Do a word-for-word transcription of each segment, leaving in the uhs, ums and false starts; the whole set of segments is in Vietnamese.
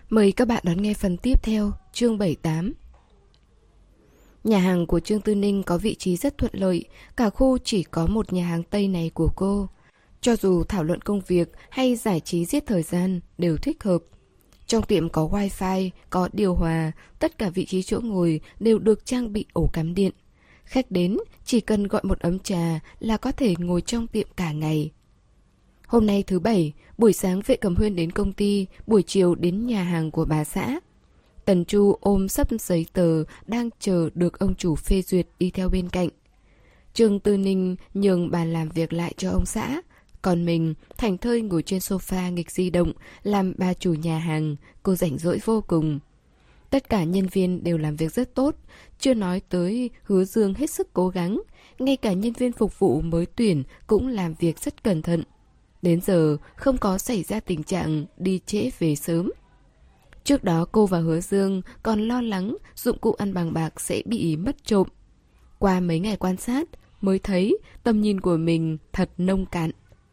Mời các bạn đón nghe phần tiếp theo, chương bảy mươi tám. Nhà hàng của Trương Tư Ninh có vị trí rất thuận lợi, cả khu chỉ có một nhà hàng Tây này của cô. Cho dù thảo luận công việc hay giải trí giết thời gian đều thích hợp. Trong tiệm có wifi, có điều hòa, tất cả vị trí chỗ ngồi đều được trang bị ổ cắm điện. Khách đến chỉ cần gọi một ấm trà là có thể ngồi trong tiệm cả ngày. Hôm nay thứ bảy, buổi sáng Vệ Cẩm Huyên đến công ty, buổi chiều đến nhà hàng của bà xã. Tần Chu ôm sấp giấy tờ đang chờ được ông chủ phê duyệt đi theo bên cạnh. Trương Tư Ninh nhường bàn làm việc lại cho ông xã, còn mình thảnh thơi ngồi trên sofa nghịch di động làm bà chủ nhà hàng, cô rảnh rỗi vô cùng. Tất cả nhân viên đều làm việc rất tốt, chưa nói tới Hứa Dương hết sức cố gắng, ngay cả nhân viên phục vụ mới tuyển cũng làm việc rất cẩn thận. Đến giờ không có xảy ra tình trạng đi trễ về sớm. Trước đó cô và Hứa Dương còn lo lắng dụng cụ ăn bằng bạc sẽ bị mất trộm. Qua mấy ngày quan sát mới thấy tầm nhìn của mình thật nông cạn.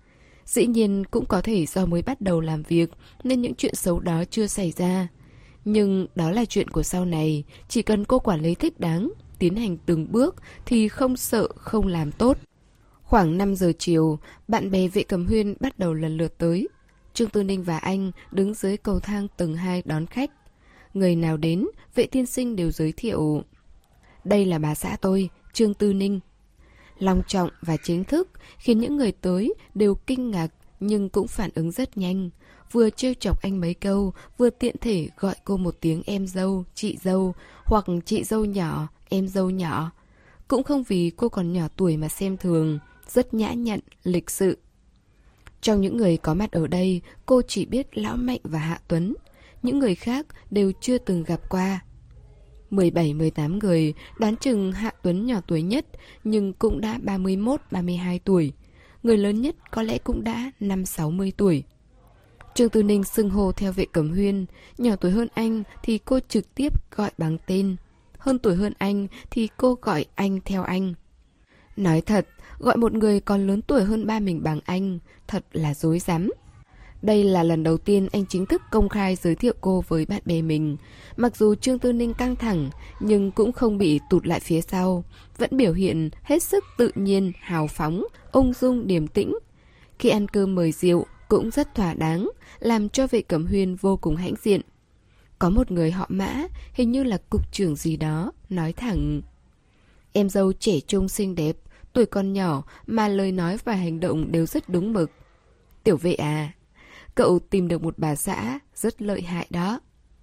Dĩ nhiên cũng có thể do mới bắt đầu làm việc nên những chuyện xấu đó chưa xảy ra. Nhưng đó là chuyện của sau này, chỉ cần cô quản lý thích đáng, tiến hành từng bước thì không sợ không làm tốt. Khoảng năm giờ chiều, bạn bè Vệ Cẩm Huyên bắt đầu lần lượt tới. Trương Tư Ninh và anh đứng dưới cầu thang tầng hai đón khách. Người nào đến, Vệ tiên sinh đều giới thiệu. Đây là bà xã tôi, Trương Tư Ninh. Long trọng và chính thức khiến những người tới đều kinh ngạc nhưng cũng phản ứng rất nhanh. Vừa trêu chọc anh mấy câu, vừa tiện thể gọi cô một tiếng em dâu, chị dâu, hoặc chị dâu nhỏ, em dâu nhỏ. Cũng không vì cô còn nhỏ tuổi mà xem thường, rất nhã nhặn, lịch sự. Trong những người có mặt ở đây, cô chỉ biết Lão Mạnh và Hạ Tuấn. Những người khác đều chưa từng gặp qua. mười bảy mười tám người, đoán chừng Hạ Tuấn nhỏ tuổi nhất, nhưng cũng đã ba mươi mốt ba mươi hai tuổi. Người lớn nhất có lẽ cũng đã năm sáu mươi tuổi. Trương Tư Ninh xưng hô theo Vệ Cẩm Huyên, nhỏ tuổi hơn anh thì cô trực tiếp gọi bằng tên. Hơn tuổi hơn anh thì cô gọi anh theo anh. Nói thật, gọi một người còn lớn tuổi hơn ba mình bằng anh, thật là dối rắm. Đây là lần đầu tiên anh chính thức công khai giới thiệu cô với bạn bè mình. Mặc dù Trương Tư Ninh căng thẳng, nhưng cũng không bị tụt lại phía sau, vẫn biểu hiện hết sức tự nhiên, hào phóng, ung dung điềm tĩnh. Khi ăn cơm mời rượu cũng rất thỏa đáng, làm cho Vệ Cẩm Huyên vô cùng hãnh diện. Có một người họ Mã, hình như là cục trưởng gì đó, nói thẳng: em dâu trẻ trung xinh đẹp, tuổi còn nhỏ mà lời nói và hành động đều rất đúng mực. Tiểu Vệ à, cậu tìm được một bà xã rất lợi hại đó.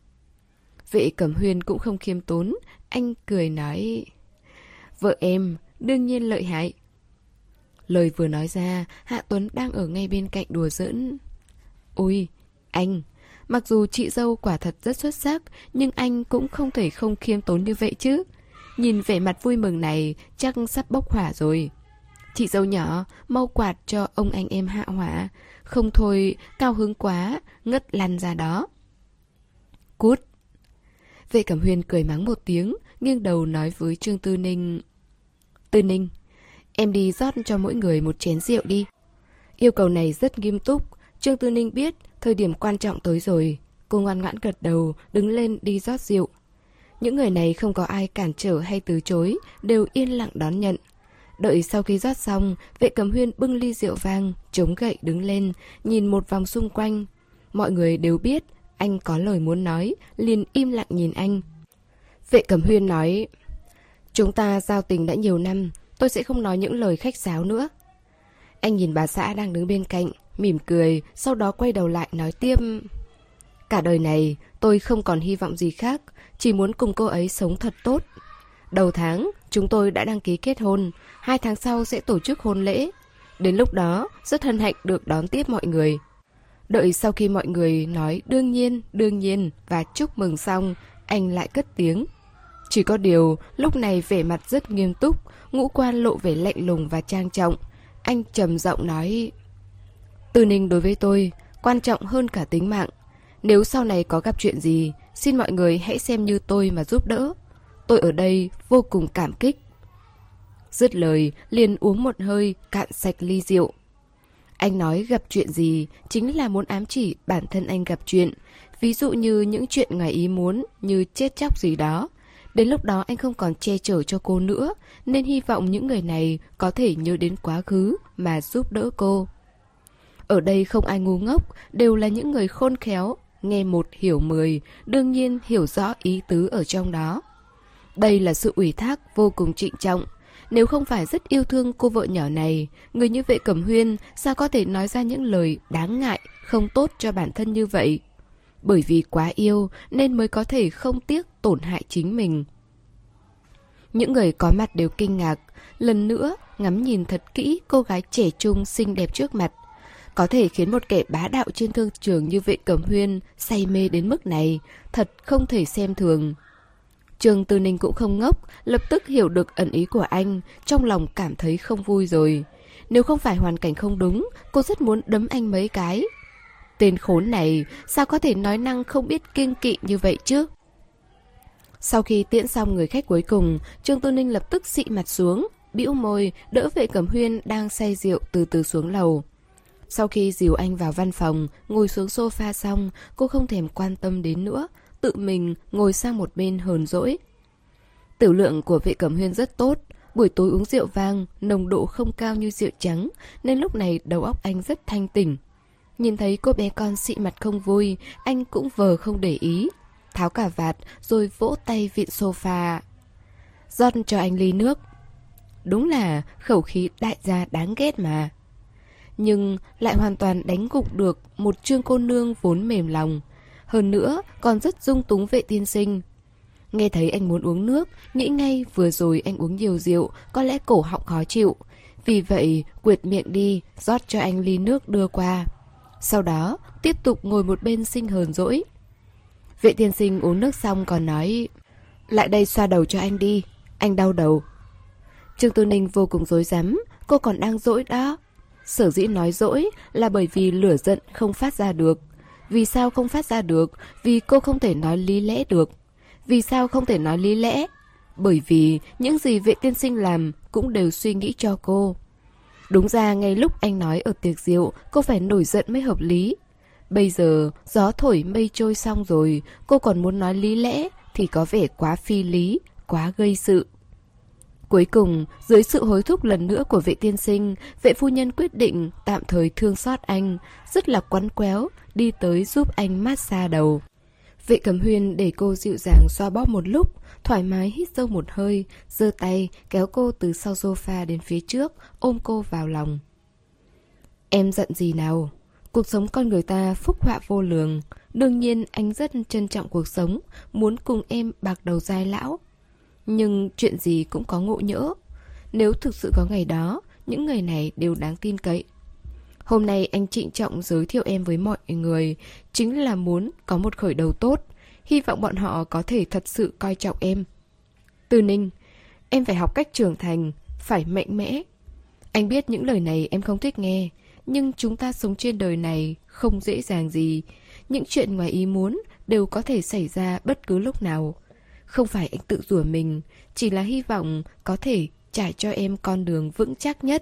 Vệ Cẩm Huyên cũng không khiêm tốn, anh cười nói: vợ em đương nhiên lợi hại. Lời vừa nói ra, Hạ Tuấn đang ở ngay bên cạnh đùa giỡn: ôi, anh, mặc dù chị dâu quả thật rất xuất sắc, nhưng anh cũng không thể không khiêm tốn như vậy chứ. Nhìn vẻ mặt vui mừng này chắc sắp bốc hỏa rồi. Chị dâu nhỏ, mau quạt cho ông anh em hạ hỏa, không thôi cao hứng quá, ngất lăn ra đó. Cút. Vệ Cẩm Huyên cười mắng một tiếng, nghiêng đầu nói với Trương Tư Ninh: Tư Ninh, em đi rót cho mỗi người một chén rượu đi. Yêu cầu này rất nghiêm túc. Trương Tư Ninh biết thời điểm quan trọng tới rồi. Cô ngoan ngoãn gật đầu, đứng lên đi rót rượu. Những người này không có ai cản trở hay từ chối, đều yên lặng đón nhận. Đợi sau khi rót xong, Vệ Cẩm Huyên bưng ly rượu vang, chống gậy đứng lên, nhìn một vòng xung quanh. Mọi người đều biết anh có lời muốn nói, liền im lặng nhìn anh. Vệ Cẩm Huyên nói: chúng ta giao tình đã nhiều năm, tôi sẽ không nói những lời khách sáo nữa. Anh nhìn bà xã đang đứng bên cạnh, mỉm cười, sau đó quay đầu lại nói tiếp: cả đời này tôi không còn hy vọng gì khác, chỉ muốn cùng cô ấy sống thật tốt. Đầu tháng chúng tôi đã đăng ký kết hôn, hai tháng sau sẽ tổ chức hôn lễ. Đến lúc đó rất hân hạnh được đón tiếp mọi người. Đợi sau khi mọi người nói đương nhiên, đương nhiên và chúc mừng xong, anh lại cất tiếng. Chỉ có điều lúc này vẻ mặt rất nghiêm túc, ngũ quan lộ vẻ lạnh lùng và trang trọng. Anh trầm giọng nói: Tư Ninh đối với tôi quan trọng hơn cả tính mạng. Nếu sau này có gặp chuyện gì, xin mọi người hãy xem như tôi mà giúp đỡ. Tôi ở đây vô cùng cảm kích. Dứt lời liền uống một hơi cạn sạch ly rượu. Anh nói gặp chuyện gì chính là muốn ám chỉ bản thân anh gặp chuyện, Ví dụ như những chuyện ngoài ý muốn, như chết chóc gì đó. Đến lúc đó anh không còn che chở cho cô nữa, nên hy vọng những người này có thể nhớ đến quá khứ mà giúp đỡ cô. Ở đây không ai ngu ngốc, đều là những người khôn khéo, nghe một hiểu mười, đương nhiên hiểu rõ ý tứ ở trong đó. Đây là sự ủy thác vô cùng trịnh trọng. Nếu không phải rất yêu thương cô vợ nhỏ này, người như Vệ Cẩm Huyên sao có thể nói ra những lời đáng ngại, không tốt cho bản thân như vậy? Bởi vì quá yêu nên mới có thể không tiếc tổn hại chính mình. Những người có mặt đều kinh ngạc, lần nữa ngắm nhìn thật kỹ cô gái trẻ trung xinh đẹp trước mặt. Có thể khiến một kẻ bá đạo trên thương trường như Vệ Cẩm Huyên say mê đến mức này, thật không thể xem thường. Trương Tư Ninh cũng không ngốc, lập tức hiểu được ẩn ý của anh, trong lòng cảm thấy không vui rồi. Nếu không phải hoàn cảnh không đúng, cô rất muốn đấm anh mấy cái. Tên khốn này, sao có thể nói năng không biết kiêng kỵ như vậy chứ? Sau khi tiễn xong người khách cuối cùng, Trương Tư Ninh lập tức xị mặt xuống, bĩu môi, đỡ Vệ Cẩm Huyên đang say rượu từ từ xuống lầu. Sau khi dìu anh vào văn phòng, ngồi xuống sofa xong, cô không thèm quan tâm đến nữa, tự mình ngồi sang một bên hờn dỗi. Tiểu lượng của Vệ Cẩm Huyên rất tốt, buổi tối uống rượu vang, nồng độ không cao như rượu trắng, nên lúc này đầu óc anh rất thanh tỉnh. Nhìn thấy cô bé con xị mặt không vui, anh cũng vờ không để ý, tháo cà vạt rồi vỗ tay vịn sofa. Rót cho anh ly nước. Đúng là khẩu khí đại gia đáng ghét mà. Nhưng lại hoàn toàn đánh gục được một Trương cô nương vốn mềm lòng. Hơn nữa còn rất dung túng Vệ tiên sinh. Nghe thấy anh muốn uống nước, nghĩ ngay vừa rồi anh uống nhiều rượu, có lẽ cổ họng khó chịu. Vì vậy quệt miệng đi, rót cho anh ly nước đưa qua. Sau đó tiếp tục ngồi một bên sinh hờn dỗi. Vệ tiên sinh uống nước xong còn nói: lại đây xoa đầu cho anh đi, anh đau đầu. Trương Tư Ninh vô cùng rối rắm, cô còn đang dỗi đó. Sở dĩ nói dỗi là bởi vì lửa giận không phát ra được. Vì sao không phát ra được? Vì cô không thể nói lý lẽ được. Vì sao không thể nói lý lẽ? Bởi vì những gì Vệ tiên sinh làm cũng đều suy nghĩ cho cô. Đúng ra ngay lúc anh nói ở tiệc rượu, cô phải nổi giận mới hợp lý. Bây giờ gió thổi mây trôi xong rồi, cô còn muốn nói lý lẽ thì có vẻ quá phi lý, quá gây sự. Cuối cùng, dưới sự hối thúc lần nữa của Vệ tiên sinh, Vệ phu nhân quyết định tạm thời thương xót anh, rất là quắn quéo, đi tới giúp anh massage đầu. Vệ Cẩm Huyên để cô dịu dàng xoa bóp một lúc, thoải mái hít sâu một hơi, giơ tay kéo cô từ sau sofa đến phía trước, ôm cô vào lòng. Em giận gì nào? Cuộc sống con người ta phúc họa vô lường. Đương nhiên anh rất trân trọng cuộc sống, muốn cùng em bạc đầu giai lão. Nhưng chuyện gì cũng có ngộ nhỡ. Nếu thực sự có ngày đó, những người này đều đáng tin cậy. Hôm nay anh trịnh trọng giới thiệu em với mọi người, chính là muốn có một khởi đầu tốt. Hy vọng bọn họ có thể thật sự coi trọng em. Tư Ninh, em phải học cách trưởng thành, phải mạnh mẽ. Anh biết những lời này em không thích nghe, nhưng chúng ta sống trên đời này không dễ dàng gì. Những chuyện ngoài ý muốn đều có thể xảy ra bất cứ lúc nào. Không phải anh tự rủa mình, chỉ là hy vọng có thể trải cho em con đường vững chắc nhất.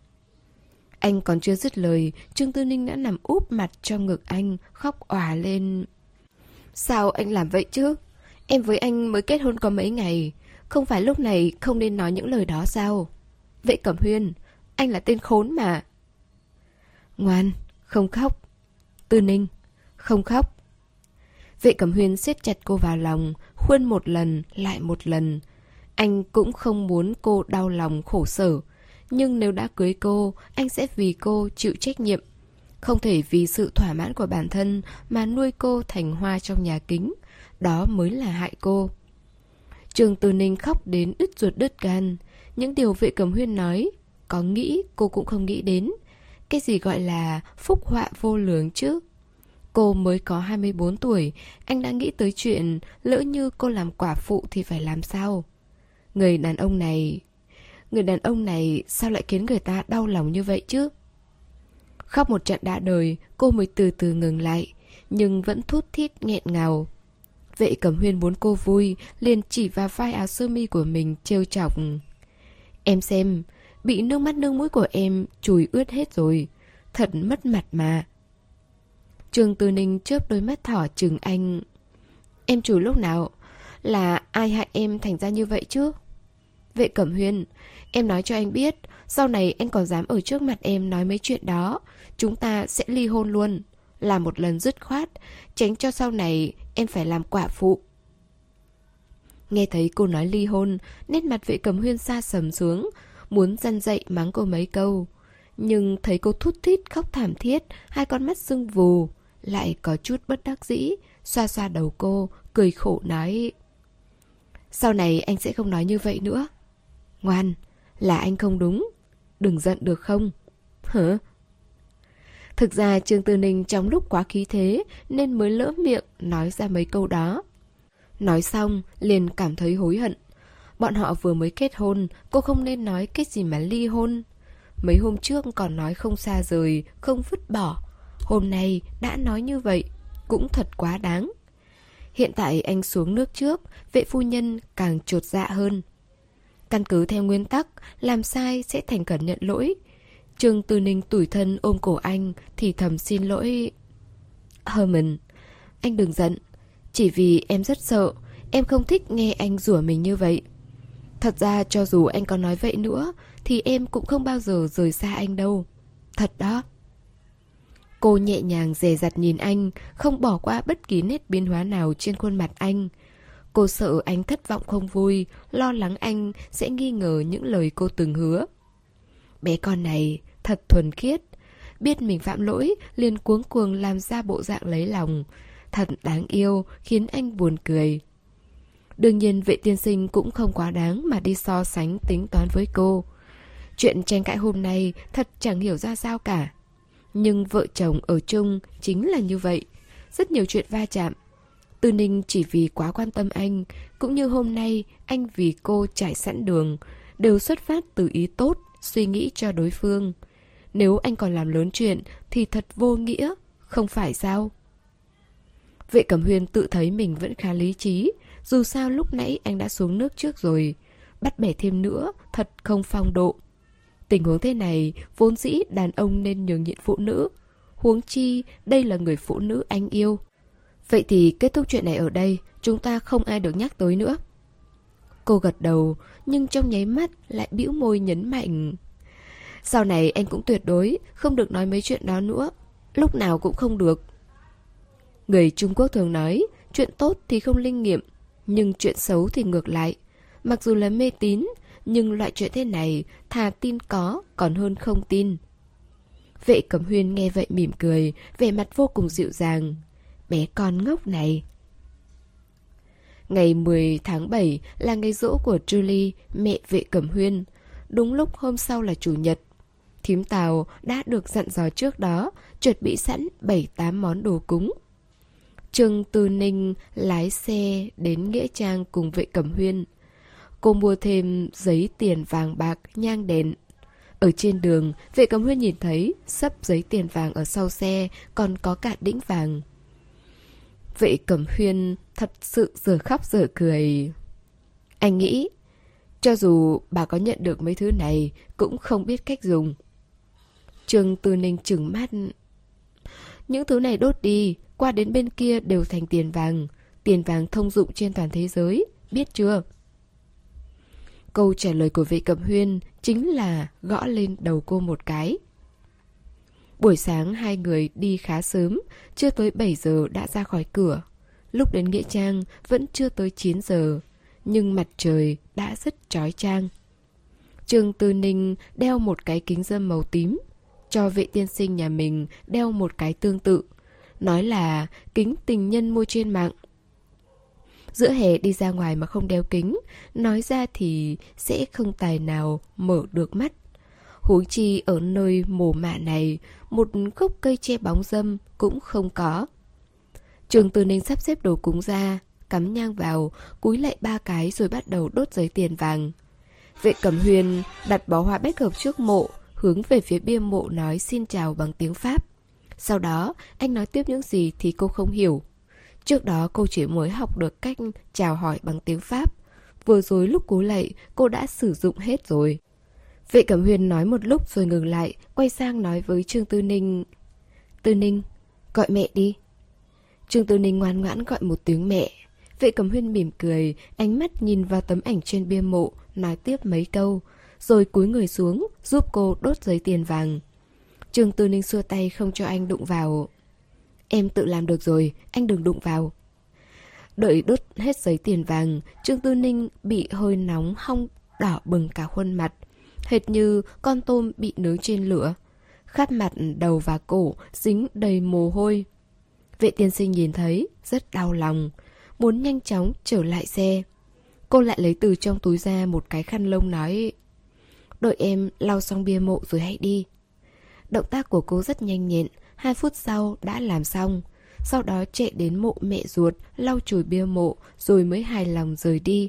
Anh còn chưa dứt lời, Trương Tư Ninh đã nằm úp mặt trong ngực anh, khóc òa lên. Sao anh làm vậy chứ? Em với anh mới kết hôn có mấy ngày, không phải lúc này không nên nói những lời đó sao? Vệ Cẩm Huyên, anh là tên khốn mà. Ngoan, không khóc. Tư Ninh, không khóc. Vệ Cẩm Huyên siết chặt cô vào lòng, khuôn một lần lại một lần. Anh cũng không muốn cô đau lòng khổ sở, nhưng nếu đã cưới cô, anh sẽ vì cô chịu trách nhiệm. Không thể vì sự thỏa mãn của bản thân mà nuôi cô thành hoa trong nhà kính. Đó mới là hại cô. Trương Tư Ninh khóc đến đứt ruột đứt gan. Những điều Vệ Cẩm Huyên nói, có nghĩ cô cũng không nghĩ đến. Cái gì gọi là phúc họa vô lường chứ? Cô mới có hai mươi bốn tuổi, anh đã nghĩ tới chuyện lỡ như cô làm quả phụ thì phải làm sao? Người đàn ông này... Người đàn ông này sao lại khiến người ta đau lòng như vậy chứ? Khóc một trận đã đời, cô mới từ từ ngừng lại, nhưng vẫn thút thít nghẹn ngào. Vệ Cẩm Huyên muốn cô vui, liền chỉ vào vai áo sơ mi của mình trêu chọc. Em xem, bị nước mắt nước mũi của em chùi ướt hết rồi. Thật mất mặt mà. Trương Tư Ninh chớp đôi mắt thỏ chừng anh. Em chủ lúc nào? Là ai hại em thành ra như vậy chứ? Vệ Cẩm Huyên, em nói cho anh biết, sau này anh còn dám ở trước mặt em nói mấy chuyện đó, chúng ta sẽ ly hôn luôn. Làm một lần dứt khoát, tránh cho sau này em phải làm quả phụ. Nghe thấy cô nói ly hôn, nét mặt Vệ Cẩm Huyên sa sầm xuống, muốn răn dậy mắng cô mấy câu. Nhưng thấy cô thút thít khóc thảm thiết, hai con mắt sưng vù, lại có chút bất đắc dĩ, xoa xoa đầu cô, cười khổ nói: Sau này anh sẽ không nói như vậy nữa. Ngoan, là anh không đúng, đừng giận được không? Hả? Thực ra Trương Tư Ninh trong lúc quá khí thế nên mới lỡ miệng nói ra mấy câu đó. Nói xong liền cảm thấy hối hận. Bọn họ vừa mới kết hôn, cô không nên nói cái gì mà ly hôn. Mấy hôm trước còn nói không xa rời, không vứt bỏ. Hôm nay đã nói như vậy, cũng thật quá đáng. Hiện tại anh xuống nước trước, vệ phu nhân càng chột dạ hơn. Căn cứ theo nguyên tắc, làm sai sẽ thành khẩn nhận lỗi. Trương Tư Ninh tủi thân ôm cổ anh, thì thầm xin lỗi. Herman, anh đừng giận. Chỉ vì em rất sợ, em không thích nghe anh rủa mình như vậy. Thật ra cho dù anh có nói vậy nữa, thì em cũng không bao giờ rời xa anh đâu. Thật đó. Cô nhẹ nhàng dè dặt nhìn anh, không bỏ qua bất kỳ nét biến hóa nào trên khuôn mặt anh. Cô sợ anh thất vọng không vui, lo lắng anh sẽ nghi ngờ những lời cô từng hứa. Bé con này thật thuần khiết, biết mình phạm lỗi liền cuống cuồng làm ra bộ dạng lấy lòng. Thật đáng yêu, khiến anh buồn cười. Đương nhiên Vệ tiên sinh cũng không quá đáng mà đi so sánh tính toán với cô. Chuyện tranh cãi hôm nay thật chẳng hiểu ra sao cả. Nhưng vợ chồng ở chung chính là như vậy. Rất nhiều chuyện va chạm. Tư Ninh chỉ vì quá quan tâm anh, cũng như hôm nay anh vì cô trải sẵn đường, đều xuất phát từ ý tốt, suy nghĩ cho đối phương. Nếu anh còn làm lớn chuyện thì thật vô nghĩa, không phải sao? Vệ Cẩm Huyên tự thấy mình vẫn khá lý trí. Dù sao lúc nãy anh đã xuống nước trước rồi. Bắt bẻ thêm nữa thật không phong độ. Tình huống thế này vốn dĩ đàn ông nên nhường nhịn phụ nữ. Huống chi đây là người phụ nữ anh yêu. Vậy thì kết thúc chuyện này ở đây, chúng ta không ai được nhắc tới nữa. Cô gật đầu, nhưng trong nháy mắt lại bĩu môi nhấn mạnh. Sau này anh cũng tuyệt đối không được nói mấy chuyện đó nữa. Lúc nào cũng không được. Người Trung Quốc thường nói, chuyện tốt thì không linh nghiệm, nhưng chuyện xấu thì ngược lại. Mặc dù là mê tín, nhưng loại chuyện thế này thà tin có còn hơn không tin. Vệ Cẩm Huyên nghe vậy mỉm cười, vẻ mặt vô cùng dịu dàng. Bé con ngốc này. Ngày mười tháng bảy là ngày giỗ của Julie, mẹ Vệ Cẩm Huyên. Đúng lúc hôm sau là chủ nhật. Thím Tào đã được dặn dò trước đó, chuẩn bị sẵn bảy tám món đồ cúng. Trương Tư Ninh lái xe đến Nghĩa Trang cùng Vệ Cẩm Huyên. Cô mua thêm giấy tiền vàng bạc, nhang đèn. Ở trên đường, Vệ Cẩm Huyên nhìn thấy xấp giấy tiền vàng ở sau xe, còn có cả đĩnh vàng. Vệ Cẩm Huyên thật sự giờ khóc giờ cười. Anh nghĩ, cho dù bà có nhận được mấy thứ này, cũng không biết cách dùng. Trương Tư Ninh trừng mắt. Những thứ này đốt đi, qua đến bên kia đều thành tiền vàng. Tiền vàng thông dụng trên toàn thế giới, biết chưa? Câu trả lời của Vệ Cẩm Huyên chính là gõ lên đầu cô một cái. Buổi sáng hai người đi khá sớm, chưa tới bảy giờ đã ra khỏi cửa. Lúc đến Nghĩa Trang vẫn chưa tới chín giờ, nhưng mặt trời đã rất chói chang. Trương Tư Ninh đeo một cái kính râm màu tím, cho Vệ tiên sinh nhà mình đeo một cái tương tự. Nói là kính tình nhân mua trên mạng. Giữa hè đi ra ngoài mà không đeo kính, nói ra thì sẽ không tài nào mở được mắt. Huống chi ở nơi mồ mả này, một gốc cây che bóng râm cũng không có. Trương Tư Ninh sắp xếp đồ cúng ra, cắm nhang vào, cúi lại ba cái rồi bắt đầu đốt giấy tiền vàng. Vệ Cẩm Huyên đặt bó hoa bách hợp trước mộ, hướng về phía bia mộ nói xin chào bằng tiếng Pháp. Sau đó, anh nói tiếp những gì thì cô không hiểu. Trước đó cô chỉ mới học được cách chào hỏi bằng tiếng Pháp. Vừa rồi lúc cúi lạy, cô đã sử dụng hết rồi. Vệ Cẩm Huyên nói một lúc rồi ngừng lại, quay sang nói với Trương Tư Ninh. Tư Ninh, Gọi mẹ đi. Trương Tư Ninh ngoan ngoãn gọi một tiếng mẹ. Vệ Cẩm Huyên mỉm cười, ánh mắt nhìn vào tấm ảnh trên bia mộ, nói tiếp mấy câu, rồi cúi người xuống, giúp cô đốt giấy tiền vàng. Trương Tư Ninh xua tay không cho anh đụng vào. Em tự làm được rồi, anh đừng đụng vào. Đợi đốt hết giấy tiền vàng, Trương Tư Ninh bị hơi nóng hong đỏ bừng cả khuôn mặt, hệt như con tôm bị nướng trên lửa. Khắp mặt, đầu và cổ dính đầy mồ hôi. Vệ tiên sinh nhìn thấy, rất đau lòng, muốn nhanh chóng trở lại xe. Cô lại lấy từ trong túi ra một cái khăn lông nói: đợi em lau xong bia mộ rồi hãy đi. Động tác của cô rất nhanh nhẹn, hai phút sau đã làm xong. Sau đó chạy đến mộ mẹ ruột, lau chùi bia mộ, rồi mới hài lòng rời đi.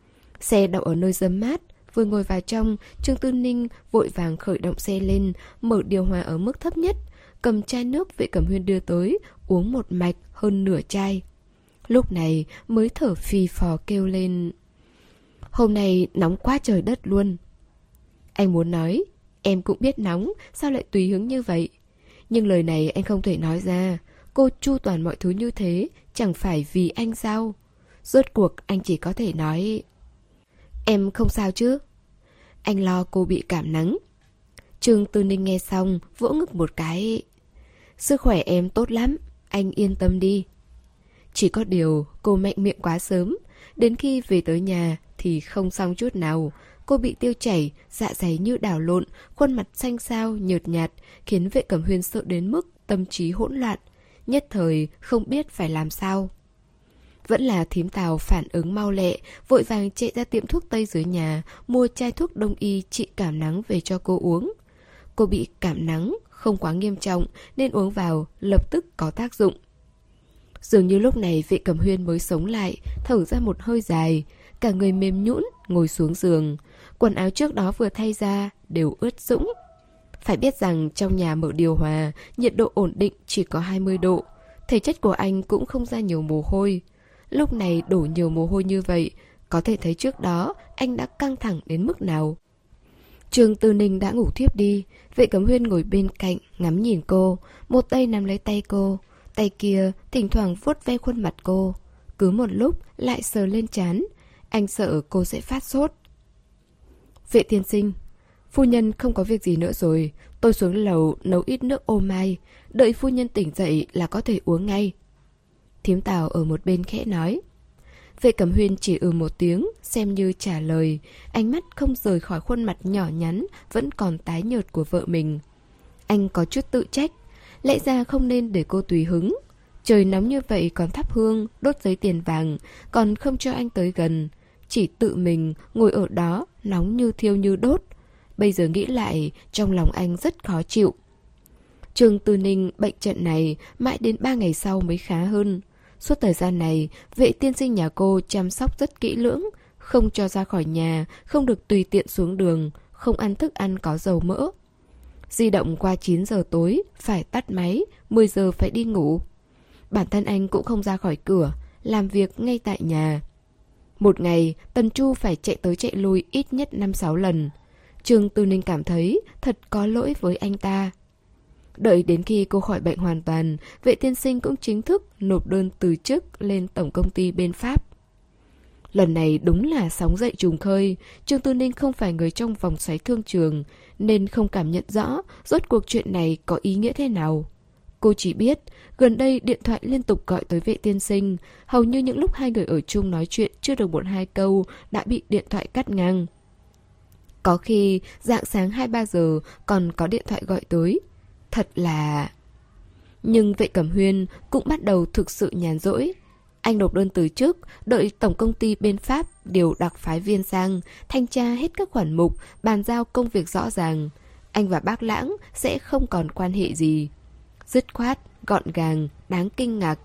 Xe đậu ở nơi râm mát, vừa ngồi vào trong, Trương Tư Ninh vội vàng khởi động xe lên, mở điều hòa ở mức thấp nhất, cầm chai nước Vệ Cẩm Huyên đưa tới, uống một mạch hơn nửa chai. Lúc này mới thở phì phò kêu lên: hôm nay nóng quá trời đất luôn. Anh muốn nói, em cũng biết nóng, sao lại tùy hứng như vậy? Nhưng lời này anh không thể nói ra. Cô chu toàn mọi thứ như thế, chẳng phải vì anh sao? Rốt cuộc anh chỉ có thể nói: em không sao chứ? Anh lo cô bị cảm nắng. Trương Tư Ninh nghe xong, vỗ ngực một cái. Sức khỏe em tốt lắm, anh yên tâm đi. Chỉ có điều cô mạnh miệng quá sớm, đến khi về tới nhà thì không xong chút nào. Cô bị tiêu chảy, dạ dày như đảo lộn, khuôn mặt xanh xao, nhợt nhạt, khiến Vệ Cẩm Huyên sợ đến mức tâm trí hỗn loạn, nhất thời không biết phải làm sao. Vẫn là thím Tào phản ứng mau lẹ, vội vàng chạy ra tiệm thuốc tây dưới nhà, mua chai thuốc đông y trị cảm nắng về cho cô uống. Cô bị cảm nắng, không quá nghiêm trọng, nên uống vào lập tức có tác dụng. Dường như lúc này Vệ Cẩm Huyên mới sống lại, thở ra một hơi dài, cả người mềm nhũn ngồi xuống giường. Quần áo trước đó vừa thay ra đều ướt sũng. Phải biết rằng trong nhà mở điều hòa, nhiệt độ ổn định chỉ có hai mươi độ. Thể chất của anh cũng không ra nhiều mồ hôi. Lúc này đổ nhiều mồ hôi như vậy, có thể thấy trước đó anh đã căng thẳng đến mức nào. Trương Tư Ninh đã ngủ thiếp đi. Vệ Cẩm Huyên ngồi bên cạnh ngắm nhìn cô, một tay nắm lấy tay cô, tay kia thỉnh thoảng vuốt ve khuôn mặt cô. Cứ một lúc lại sờ lên trán. Anh sợ cô sẽ phát sốt. Vệ tiên sinh, phu nhân không có việc gì nữa rồi. Tôi xuống lầu nấu ít nước ô mai, đợi phu nhân tỉnh dậy là có thể uống ngay. Thím Tào ở một bên khẽ nói. Vệ Cẩm Huyên chỉ ừ một tiếng, xem như trả lời. Ánh mắt không rời khỏi khuôn mặt nhỏ nhắn, vẫn còn tái nhợt của vợ mình. Anh có chút tự trách, lẽ ra không nên để cô tùy hứng. Trời nóng như vậy còn thắp hương, đốt giấy tiền vàng, còn không cho anh tới gần. Chỉ tự mình ngồi ở đó, nóng như thiêu như đốt. Bây giờ nghĩ lại, trong lòng anh rất khó chịu. Trương Tư Ninh bệnh trận này mãi đến ba ngày sau mới khá hơn. Suốt thời gian này, Vệ tiên sinh nhà cô chăm sóc rất kỹ lưỡng, không cho ra khỏi nhà, không được tùy tiện xuống đường, không ăn thức ăn có dầu mỡ. Di động qua chín giờ tối, phải tắt máy, mười giờ phải đi ngủ. Bản thân anh cũng không ra khỏi cửa, làm việc ngay tại nhà. Một ngày, Tần Chu phải chạy tới chạy lui ít nhất năm sáu lần. Trương Tư Ninh cảm thấy thật có lỗi với anh ta. Đợi đến khi cô khỏi bệnh hoàn toàn, Vệ tiên sinh cũng chính thức nộp đơn từ chức lên tổng công ty bên Pháp. Lần này đúng là sóng dậy trùng khơi. Trương Tư Ninh không phải người trong vòng xoáy thương trường, nên không cảm nhận rõ rốt cuộc chuyện này có ý nghĩa thế nào. Cô chỉ biết gần đây điện thoại liên tục gọi tới Vệ tiên sinh, hầu như những lúc hai người ở chung nói chuyện chưa được một hai câu đã bị điện thoại cắt ngang. Có khi rạng sáng hai ba giờ còn có điện thoại gọi tới. Thật là... Nhưng Vệ Cẩm Huyên cũng bắt đầu thực sự nhàn rỗi. Anh nộp đơn từ chức, đợi tổng công ty bên Pháp điều đặc phái viên sang, thanh tra hết các khoản mục, bàn giao công việc rõ ràng. Anh và bác Lãng sẽ không còn quan hệ gì. Dứt khoát, gọn gàng, đáng kinh ngạc.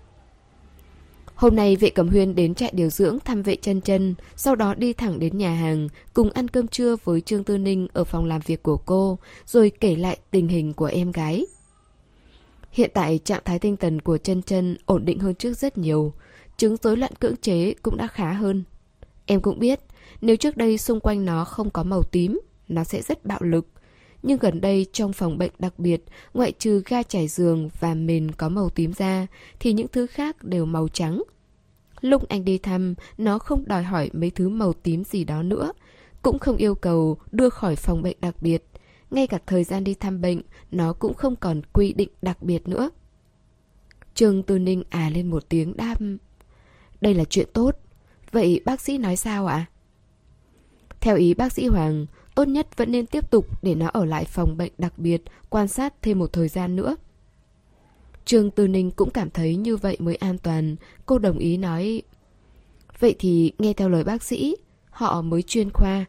Hôm nay Vệ Cẩm Huyên đến trại điều dưỡng thăm Vệ Chân Chân, sau đó đi thẳng đến nhà hàng, cùng ăn cơm trưa với Trương Tư Ninh ở phòng làm việc của cô, rồi kể lại tình hình của em gái. Hiện tại trạng thái tinh thần của Chân Chân ổn định hơn trước rất nhiều, chứng rối loạn cưỡng chế cũng đã khá hơn. Em cũng biết, nếu trước đây xung quanh nó không có màu tím, nó sẽ rất bạo lực. Nhưng gần đây trong phòng bệnh đặc biệt, ngoại trừ ga trải giường và mền có màu tím da, thì những thứ khác đều màu trắng. Lúc anh đi thăm, nó không đòi hỏi mấy thứ màu tím gì đó nữa, cũng không yêu cầu đưa khỏi phòng bệnh đặc biệt. Ngay cả thời gian đi thăm bệnh, nó cũng không còn quy định đặc biệt nữa. Trương Tư Ninh à lên một tiếng đáp: đây là chuyện tốt. Vậy bác sĩ nói sao ạ? À? Theo ý bác sĩ Hoàng, tốt nhất vẫn nên tiếp tục để nó ở lại phòng bệnh đặc biệt, quan sát thêm một thời gian nữa. Trương Tư Ninh cũng cảm thấy như vậy mới an toàn. Cô đồng ý nói: vậy thì nghe theo lời bác sĩ, họ mới chuyên khoa.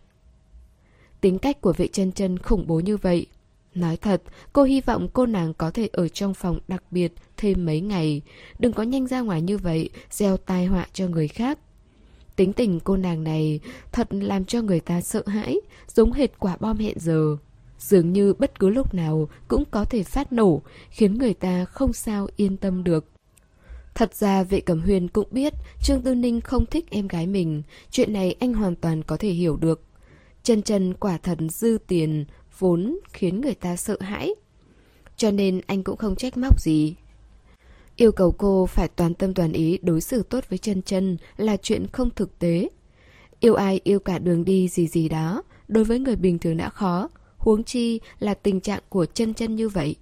Tính cách của Vệ Chân Chân khủng bố như vậy. Nói thật, cô hy vọng cô nàng có thể ở trong phòng đặc biệt thêm mấy ngày. Đừng có nhanh ra ngoài như vậy, gieo tai họa cho người khác. Tính tình cô nàng này thật làm cho người ta sợ hãi, giống hệt quả bom hẹn giờ. Dường như bất cứ lúc nào cũng có thể phát nổ, khiến người ta không sao yên tâm được. Thật ra Vệ Cẩm Huyên cũng biết Trương Tư Ninh không thích em gái mình. Chuyện này anh hoàn toàn có thể hiểu được. Chân Chân quả thật dư tiền vốn khiến người ta sợ hãi, cho nên anh cũng không trách móc gì. Yêu cầu cô phải toàn tâm toàn ý đối xử tốt với Chân Chân là chuyện không thực tế. Yêu ai yêu cả đường đi gì gì đó, đối với người bình thường đã khó, huống chi là tình trạng của Chân Chân như vậy.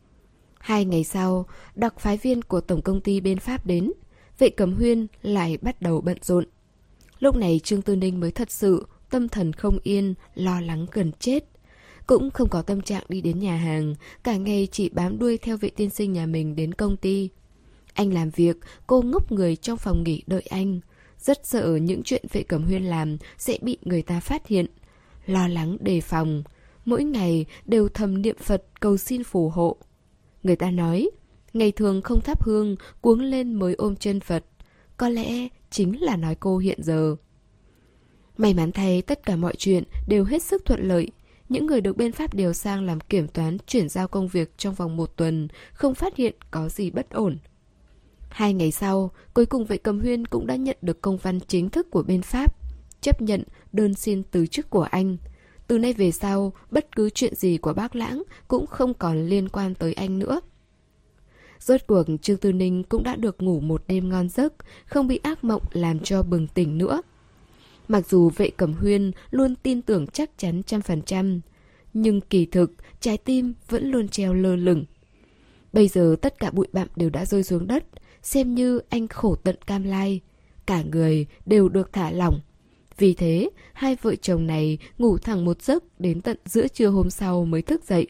Hai ngày sau, đặc phái viên của tổng công ty bên Pháp đến. Vệ Cẩm Huyên lại bắt đầu bận rộn. Lúc này Trương Tư Ninh mới thật sự tâm thần không yên, lo lắng gần chết. Cũng không có tâm trạng đi đến nhà hàng, cả ngày chỉ bám đuôi theo Vệ tiên sinh nhà mình đến công ty. Anh làm việc, cô ngốc người trong phòng nghỉ đợi anh. Rất sợ những chuyện Vệ Cẩm Huyên làm sẽ bị người ta phát hiện. Lo lắng đề phòng, mỗi ngày đều thầm niệm Phật cầu xin phù hộ. Người ta nói, ngày thường không thắp hương, cuống lên mới ôm chân Phật. Có lẽ chính là nói cô hiện giờ. May mắn thay, tất cả mọi chuyện đều hết sức thuận lợi. Những người được bên Pháp điều sang làm kiểm toán chuyển giao công việc trong vòng một tuần, không phát hiện có gì bất ổn. Hai ngày sau, cuối cùng Vệ Cẩm Huyên cũng đã nhận được công văn chính thức của bên Pháp, chấp nhận đơn xin từ chức của anh. Từ nay về sau, bất cứ chuyện gì của bác Lãng cũng không còn liên quan tới anh nữa. Rốt cuộc Trương Tư Ninh cũng đã được ngủ một đêm ngon giấc, không bị ác mộng làm cho bừng tỉnh nữa. Mặc dù Vệ Cẩm Huyên luôn tin tưởng chắc chắn trăm phần trăm, nhưng kỳ thực trái tim vẫn luôn treo lơ lửng. Bây giờ tất cả bụi bặm đều đã rơi xuống đất, xem như anh khổ tận cam lai. Cả người đều được thả lỏng. Vì thế, hai vợ chồng này ngủ thẳng một giấc đến tận giữa trưa hôm sau mới thức dậy.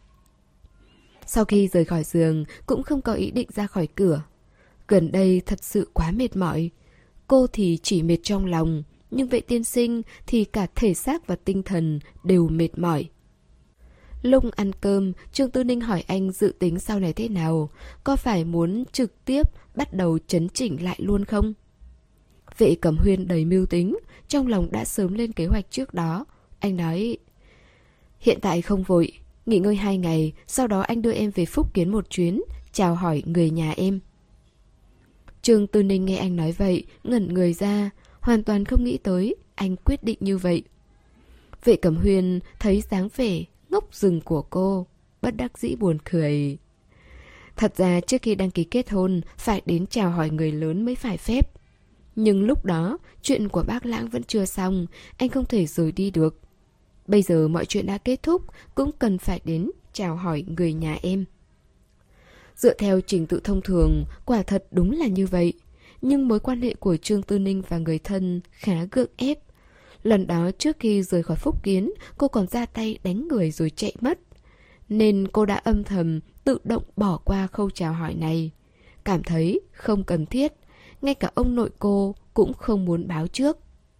Sau khi rời khỏi giường, cũng không có ý định ra khỏi cửa. Gần đây thật sự quá mệt mỏi. Cô thì chỉ mệt trong lòng, nhưng Vệ tiên sinh thì cả thể xác và tinh thần đều mệt mỏi. Lúc ăn cơm, Trương Tư Ninh hỏi anh dự tính sau này thế nào, có phải muốn trực tiếp bắt đầu chấn chỉnh lại luôn không? Vệ Cẩm Huyên đầy mưu tính, trong lòng đã sớm lên kế hoạch trước đó. Anh nói, hiện tại không vội, nghỉ ngơi hai ngày, sau đó anh đưa em về Phúc Kiến một chuyến, chào hỏi người nhà em. Trương Tư Ninh nghe anh nói vậy, ngẩn người ra, hoàn toàn không nghĩ tới anh quyết định như vậy. Vệ Cẩm Huyên thấy dáng vẻ ngốc rừng của cô, bất đắc dĩ buồn cười. Thật ra trước khi đăng ký kết hôn, phải đến chào hỏi người lớn mới phải phép. Nhưng lúc đó, chuyện của bác Lãng vẫn chưa xong, anh không thể rời đi được. Bây giờ mọi chuyện đã kết thúc, cũng cần phải đến chào hỏi người nhà em. Dựa theo trình tự thông thường, quả thật đúng là như vậy. Nhưng mối quan hệ của Trương Tư Ninh và người thân khá gượng ép. Lần đó trước khi rời khỏi Phúc Kiến, cô còn ra tay đánh người rồi chạy mất. Nên cô đã âm thầm tự động bỏ qua khâu chào hỏi này. Cảm thấy không cần thiết. Ngay cả ông nội cô cũng không muốn báo trước.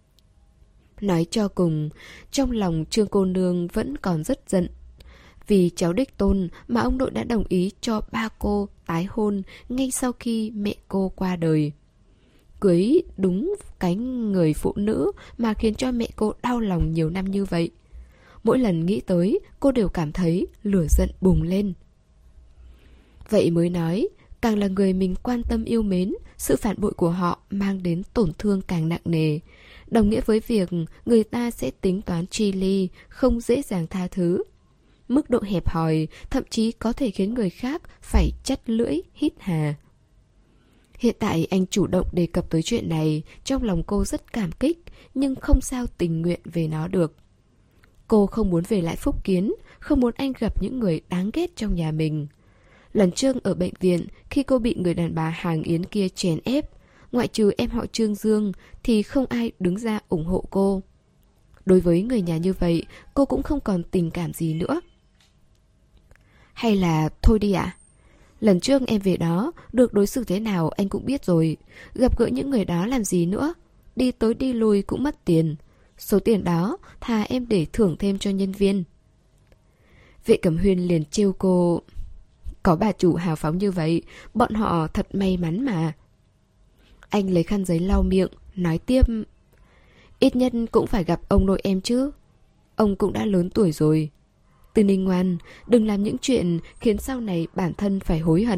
Nói cho cùng, trong lòng Trương cô nương vẫn còn rất giận. Vì cháu đích tôn mà ông nội đã đồng ý cho ba cô tái hôn ngay sau khi mẹ cô qua đời. Cưới đúng cái người phụ nữ mà khiến cho mẹ cô đau lòng nhiều năm như vậy. Mỗi lần nghĩ tới, cô đều cảm thấy lửa giận bùng lên. Vậy mới nói, càng là người mình quan tâm yêu mến, sự phản bội của họ mang đến tổn thương càng nặng nề. Đồng nghĩa với việc người ta sẽ tính toán chi ly, không dễ dàng tha thứ. Mức độ hẹp hòi thậm chí có thể khiến người khác phải chắt lưỡi, hít hà. Hiện tại anh chủ động đề cập tới chuyện này, trong lòng cô rất cảm kích, nhưng không sao tình nguyện về nó được. Cô không muốn về lại Phúc Kiến, không muốn anh gặp những người đáng ghét trong nhà mình. Lần trước ở bệnh viện, khi cô bị người đàn bà hàng Yến kia chèn ép, ngoại trừ em họ Trương Dương thì không ai đứng ra ủng hộ cô. Đối với người nhà như vậy, cô cũng không còn tình cảm gì nữa. Hay là thôi đi ạ? Lần trước em về đó, được đối xử thế nào anh cũng biết rồi. Gặp gỡ những người đó làm gì nữa? Đi tới đi lui cũng mất tiền. Số tiền đó thà em để thưởng thêm cho nhân viên. Vệ Cẩm Huyên liền trêu cô. Có bà chủ hào phóng như vậy, bọn họ thật may mắn mà. Anh lấy khăn giấy lau miệng, nói tiếp. Ít nhất cũng phải gặp ông nội em chứ. Ông cũng đã lớn tuổi rồi. Tư Ninh ngoan, đừng làm những chuyện khiến sau này bản thân phải hối hận.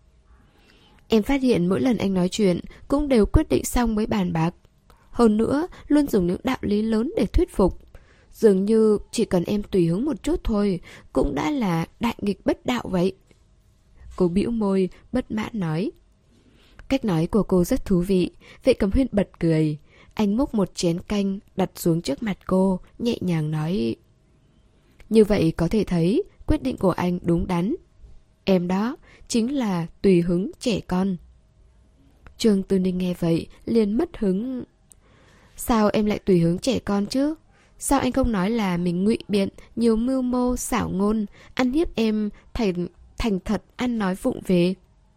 Em phát hiện mỗi lần anh nói chuyện cũng đều quyết định xong mới bàn bạc. Hơn nữa, luôn dùng những đạo lý lớn để thuyết phục. Dường như chỉ cần em tùy hứng một chút thôi cũng đã là đại nghịch bất đạo vậy. Cô bĩu môi, bất mãn nói. Cách nói của cô rất thú vị. Vệ Cẩm Huyên bật cười. Anh múc một chén canh đặt xuống trước mặt cô, nhẹ nhàng nói. Như vậy có thể thấy quyết định của anh đúng đắn. Em đó chính là tùy hứng trẻ con. Trương Tư Ninh nghe vậy liền mất hứng. Sao em lại tùy hứng trẻ con chứ? Sao anh không nói là mình ngụy biện, nhiều mưu mô, xảo ngôn, ăn hiếp em thành, thành thật ăn nói vụng về?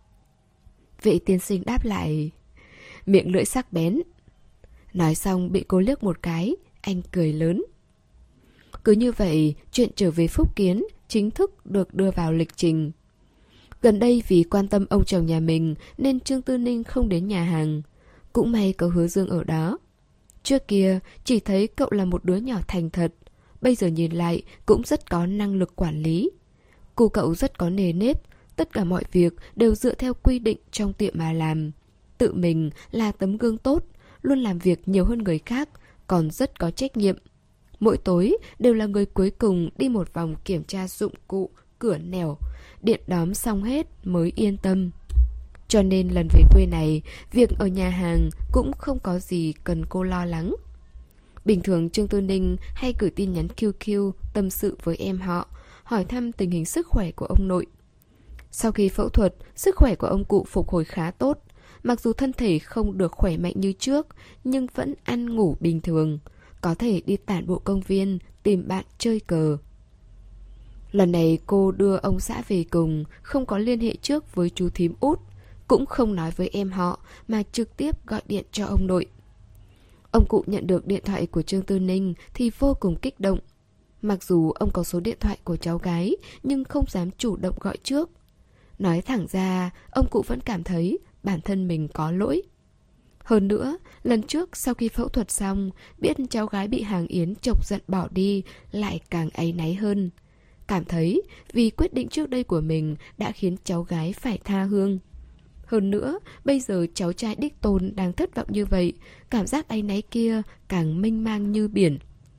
Vệ tiên sinh đáp lại. Miệng lưỡi sắc bén. Nói xong bị cô liếc một cái, anh cười lớn. Cứ như vậy, chuyện trở về Phúc Kiến chính thức được đưa vào lịch trình. Gần đây vì quan tâm ông chồng nhà mình nên Trương Tư Ninh không đến nhà hàng. Cũng may có Hứa Dương ở đó. Trước kia chỉ thấy cậu là một đứa nhỏ thành thật, bây giờ nhìn lại cũng rất có năng lực quản lý. Cô cậu rất có nề nếp, tất cả mọi việc đều dựa theo quy định trong tiệm mà làm. Tự mình là tấm gương tốt, luôn làm việc nhiều hơn người khác, còn rất có trách nhiệm. Mỗi tối đều là người cuối cùng đi một vòng kiểm tra dụng cụ, cửa nẻo, điện đóm xong hết mới yên tâm. Cho nên lần về quê này, việc ở nhà hàng cũng không có gì cần cô lo lắng. Bình thường Trương Tư Ninh hay gửi tin nhắn quy quy tâm sự với em họ, hỏi thăm tình hình sức khỏe của ông nội. Sau khi phẫu thuật, sức khỏe của ông cụ phục hồi khá tốt. Mặc dù thân thể không được khỏe mạnh như trước, nhưng vẫn ăn ngủ bình thường. Có thể đi tản bộ công viên, tìm bạn chơi cờ. Lần này cô đưa ông xã về cùng, không có liên hệ trước với chú thím Út, cũng không nói với em họ mà trực tiếp gọi điện cho ông nội. Ông cụ nhận được điện thoại của Trương Tư Ninh thì vô cùng kích động. Mặc dù ông có số điện thoại của cháu gái nhưng không dám chủ động gọi trước. Nói thẳng ra, ông cụ vẫn cảm thấy bản thân mình có lỗi. Hơn nữa, lần trước sau khi phẫu thuật xong, biết cháu gái bị Hàng Yến chọc giận bỏ đi, lại càng áy náy hơn. Cảm thấy vì quyết định trước đây của mình đã khiến cháu gái phải tha hương. Hơn nữa, bây giờ cháu trai đích tôn đang thất vọng như vậy, cảm giác áy náy kia càng mênh mang như biển.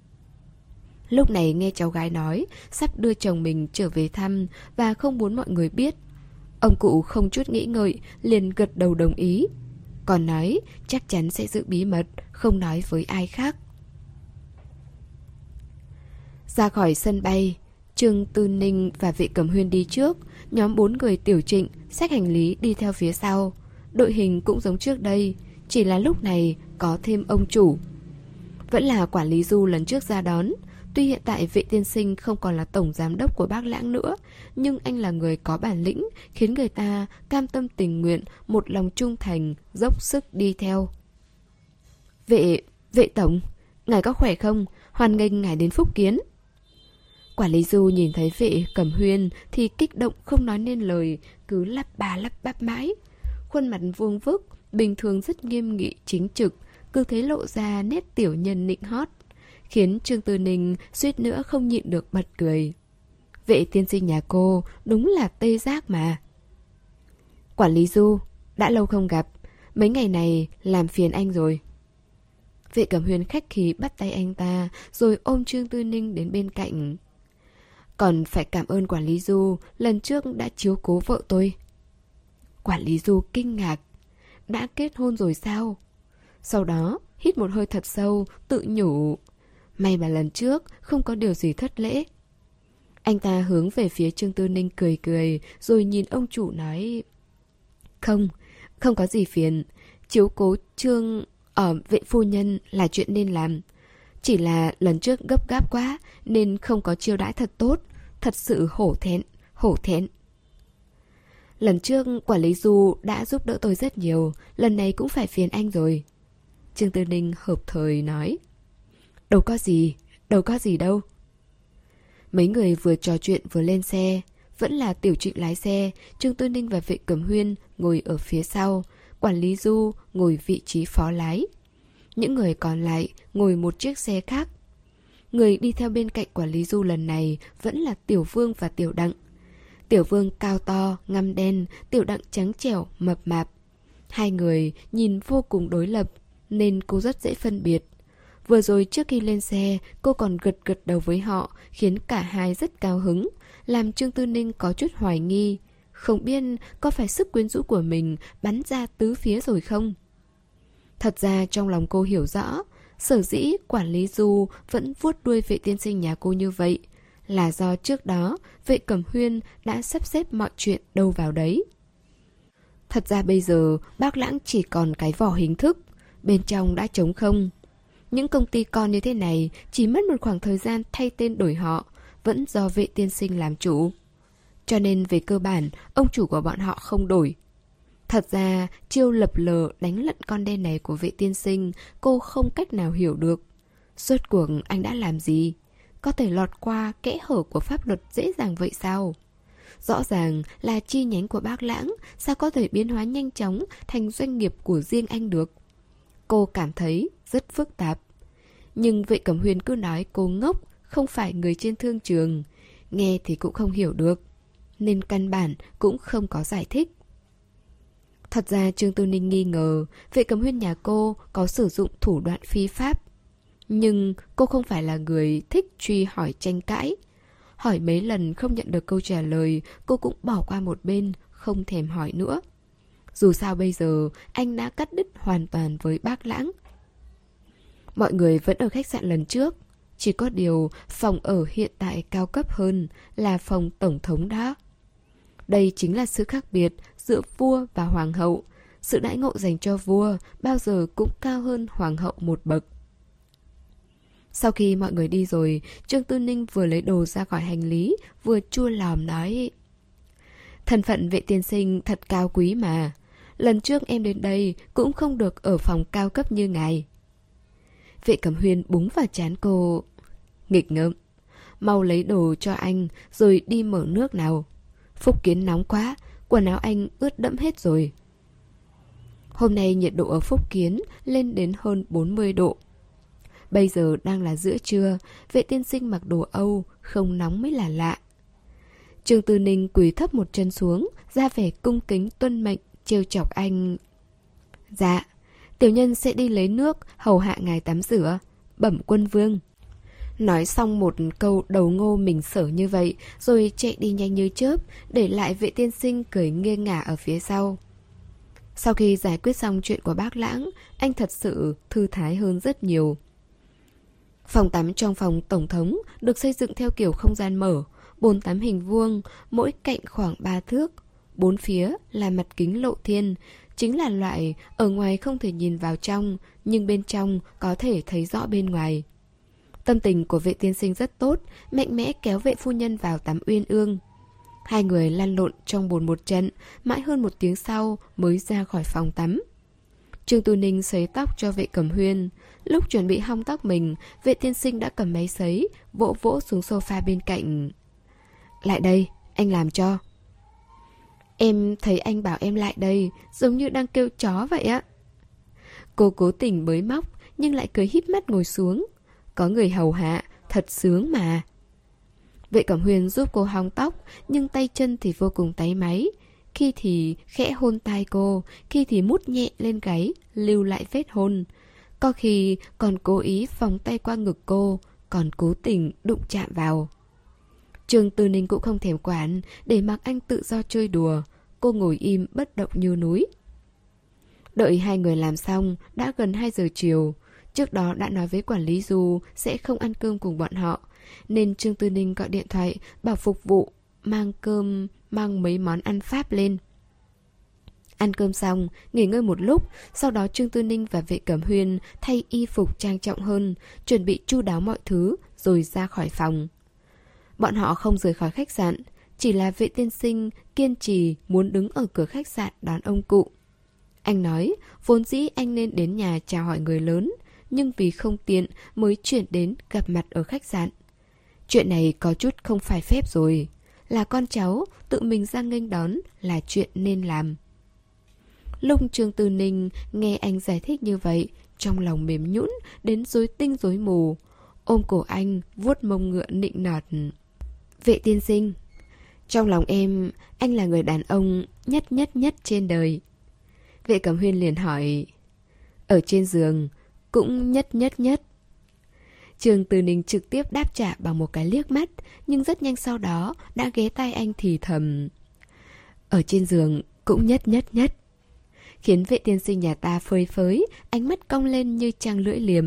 Lúc này nghe cháu gái nói sắp đưa chồng mình trở về thăm và không muốn mọi người biết, ông cụ không chút nghĩ ngợi liền gật đầu đồng ý. Còn nói chắc chắn sẽ giữ bí mật, không nói với ai khác. Ra khỏi sân bay, Trương Tư Ninh và Vệ Cẩm Huyên đi trước, nhóm bốn người Tiểu Trịnh xách hành lý đi theo phía sau. Đội hình cũng giống trước đây, chỉ là lúc này có thêm ông chủ. Vẫn là quản lý Du lần trước ra đón. Tuy hiện tại Vệ tiên sinh không còn là tổng giám đốc của Bác Lãng nữa, nhưng anh là người có bản lĩnh, khiến người ta cam tâm tình nguyện, một lòng trung thành, dốc sức đi theo. Vệ, vệ tổng, ngài có khỏe không? Hoan nghênh ngài đến Phúc Kiến. Quản lý Du nhìn thấy Vệ Cẩm Huyên thì kích động không nói nên lời, cứ lắp ba lắp bắp mãi. Khuôn mặt vuông vức, bình thường rất nghiêm nghị chính trực, cứ thế lộ ra nét tiểu nhân nịnh hót, khiến Trương Tư Ninh suýt nữa không nhịn được bật cười. Vệ tiên sinh nhà cô đúng là tê giác mà. Quản lý Du, đã lâu không gặp, mấy ngày này làm phiền anh rồi. Vệ Cẩm Huyên khách khí bắt tay anh ta rồi ôm Trương Tư Ninh đến bên cạnh. Còn phải cảm ơn quản lý Du lần trước đã chiếu cố vợ tôi. Quản lý Du kinh ngạc. Đã kết hôn rồi sao? Sau đó hít một hơi thật sâu, tự nhủ. May mà lần trước không có điều gì thất lễ. Anh ta hướng về phía Trương Tư Ninh cười cười, rồi nhìn ông chủ nói. Không, không có gì phiền. Chiếu cố Trương ở vệ phu nhân là chuyện nên làm. Chỉ là lần trước gấp gáp quá nên không có chiêu đãi thật tốt. Thật sự hổ thẹn, hổ thẹn. Lần trước quản lý Du đã giúp đỡ tôi rất nhiều, lần này cũng phải phiền anh rồi. Trương Tư Ninh hợp thời nói. Đâu có gì, đâu có gì đâu. Mấy người vừa trò chuyện vừa lên xe. Vẫn là Tiểu Trịnh lái xe, Trương Tư Ninh và Vệ Cẩm Huyên ngồi ở phía sau, quản lý Du ngồi vị trí phó lái. Những người còn lại ngồi một chiếc xe khác. Người đi theo bên cạnh quản lý Du lần này vẫn là Tiểu Vương và Tiểu Đặng. Tiểu Vương cao to, ngăm đen, Tiểu Đặng trắng trẻo, mập mạp. Hai người nhìn vô cùng đối lập, nên cô rất dễ phân biệt. Vừa rồi trước khi lên xe, cô còn gật gật đầu với họ, khiến cả hai rất cao hứng, làm Trương Tư Ninh có chút hoài nghi. Không biết có phải sức quyến rũ của mình bắn ra tứ phía rồi không? Thật ra trong lòng cô hiểu rõ, sở dĩ quản lý Du vẫn vuốt đuôi Vệ tiên sinh nhà cô như vậy là do trước đó Vệ Cẩm Huyên đã sắp xếp mọi chuyện đâu vào đấy. Thật ra bây giờ Bác Lãng chỉ còn cái vỏ hình thức, bên trong đã trống không. Những công ty con như thế này chỉ mất một khoảng thời gian thay tên đổi họ, vẫn do Vệ tiên sinh làm chủ. Cho nên về cơ bản, ông chủ của bọn họ không đổi. Thật ra, chiêu lập lờ đánh lận con đen này của Vệ tiên sinh, cô không cách nào hiểu được. Rốt cuộc anh đã làm gì? Có thể lọt qua kẽ hở của pháp luật dễ dàng vậy sao? Rõ ràng là chi nhánh của Bác Lãng, sao có thể biến hóa nhanh chóng thành doanh nghiệp của riêng anh được? Cô cảm thấy rất phức tạp. Nhưng Vệ Cẩm Huyên cứ nói cô ngốc, không phải người trên thương trường. Nghe thì cũng không hiểu được, nên căn bản cũng không có giải thích. Thật ra Trương Tư Ninh nghi ngờ Vệ Cẩm Huyên nhà cô có sử dụng thủ đoạn phi pháp. Nhưng cô không phải là người thích truy hỏi tranh cãi. Hỏi mấy lần không nhận được câu trả lời, cô cũng bỏ qua một bên, không thèm hỏi nữa. Dù sao bây giờ anh đã cắt đứt hoàn toàn với Bác Lãng. Mọi người vẫn ở khách sạn lần trước, chỉ có điều phòng ở hiện tại cao cấp hơn, là phòng tổng thống đó. Đây chính là sự khác biệt giữa vua và hoàng hậu. Sự đãi ngộ dành cho vua bao giờ cũng cao hơn hoàng hậu một bậc. Sau khi mọi người đi rồi, Trương Tư Ninh vừa lấy đồ ra khỏi hành lý, vừa chua lòm nói. Thân phận Vệ tiên sinh thật cao quý mà. Lần trước em đến đây cũng không được ở phòng cao cấp như ngài. Vệ Cẩm Huyên búng vào trán cô. Nghịch ngợm. Mau lấy đồ cho anh rồi đi mở nước nào. Phúc Kiến nóng quá, quần áo anh ướt đẫm hết rồi. Hôm nay nhiệt độ ở Phúc Kiến lên đến hơn bốn mươi độ. Bây giờ đang là giữa trưa, Vệ tiên sinh mặc đồ Âu, không nóng mới là lạ. Trương Tư Ninh quỳ thấp một chân xuống, ra vẻ cung kính tuân mệnh, trêu chọc anh. Dạ, tiểu nhân sẽ đi lấy nước, hầu hạ ngài tắm rửa, bẩm quân vương. Nói xong một câu đầu ngô mình sở như vậy, rồi chạy đi nhanh như chớp, để lại Vệ tiên sinh cười nghiêng ngả ở phía sau. Sau khi giải quyết xong chuyện của Bác Lãng, anh thật sự thư thái hơn rất nhiều. Phòng tắm trong phòng tổng thống được xây dựng theo kiểu không gian mở, bồn tắm hình vuông, mỗi cạnh khoảng ba thước. Bốn phía là mặt kính lộ thiên, chính là loại ở ngoài không thể nhìn vào trong, nhưng bên trong có thể thấy rõ bên ngoài. Tâm tình của Vệ tiên sinh rất tốt, mạnh mẽ kéo Vệ phu nhân vào tắm uyên ương. Hai người lăn lộn trong bồn một trận, mãi hơn một tiếng sau mới ra khỏi phòng tắm. Trương Tư Ninh sấy tóc cho Vệ Cẩm Huyên. Lúc chuẩn bị hong tóc mình, Vệ tiên sinh đã cầm máy sấy, vỗ vỗ xuống sofa bên cạnh. Lại đây, anh làm cho. Em thấy anh bảo em lại đây, giống như đang kêu chó vậy á. Cô cố tình bới móc, nhưng lại cười híp mắt ngồi xuống. Có người hầu hạ, thật sướng mà. Vệ Cẩm Huyên giúp cô hong tóc, nhưng tay chân thì vô cùng táy máy. Khi thì khẽ hôn tai cô, khi thì mút nhẹ lên gáy, lưu lại vết hôn. Có khi còn cố ý vòng tay qua ngực cô, còn cố tình đụng chạm vào. Trương Tư Ninh cũng không thèm quản, để mặc anh tự do chơi đùa. Cô ngồi im bất động như núi. Đợi hai người làm xong, đã gần hai giờ chiều. Trước đó đã nói với quản lý Du sẽ không ăn cơm cùng bọn họ, nên Trương Tư Ninh gọi điện thoại bảo phục vụ mang cơm, mang mấy món ăn Pháp lên. Ăn cơm xong, nghỉ ngơi một lúc, sau đó Trương Tư Ninh và Vệ Cẩm Huyên thay y phục trang trọng hơn, chuẩn bị chu đáo mọi thứ, rồi ra khỏi phòng. Bọn họ không rời khỏi khách sạn, chỉ là Vệ tiên sinh kiên trì muốn đứng ở cửa khách sạn đón ông cụ. Anh nói, vốn dĩ anh nên đến nhà chào hỏi người lớn, nhưng vì không tiện mới chuyển đến gặp mặt ở khách sạn. Chuyện này có chút không phải phép rồi. Là con cháu, tự mình ra nghênh đón là chuyện nên làm. Lúc Trương Tư Ninh nghe anh giải thích như vậy, trong lòng mềm nhũn đến rối tinh rối mù. Ôm cổ anh, vuốt mông ngựa nịnh nọt. Vệ tiên sinh, trong lòng em, anh là người đàn ông nhất nhất nhất trên đời. Vệ Cẩm Huyên liền hỏi, ở trên giường cũng nhất nhất nhất. Trương Tư Ninh trực tiếp đáp trả bằng một cái liếc mắt, nhưng rất nhanh sau đó đã ghé tai anh thì thầm, ở trên giường cũng nhất nhất nhất. Khiến Vệ tiên sinh nhà ta phơi phới, ánh mắt cong lên như trăng lưỡi liềm.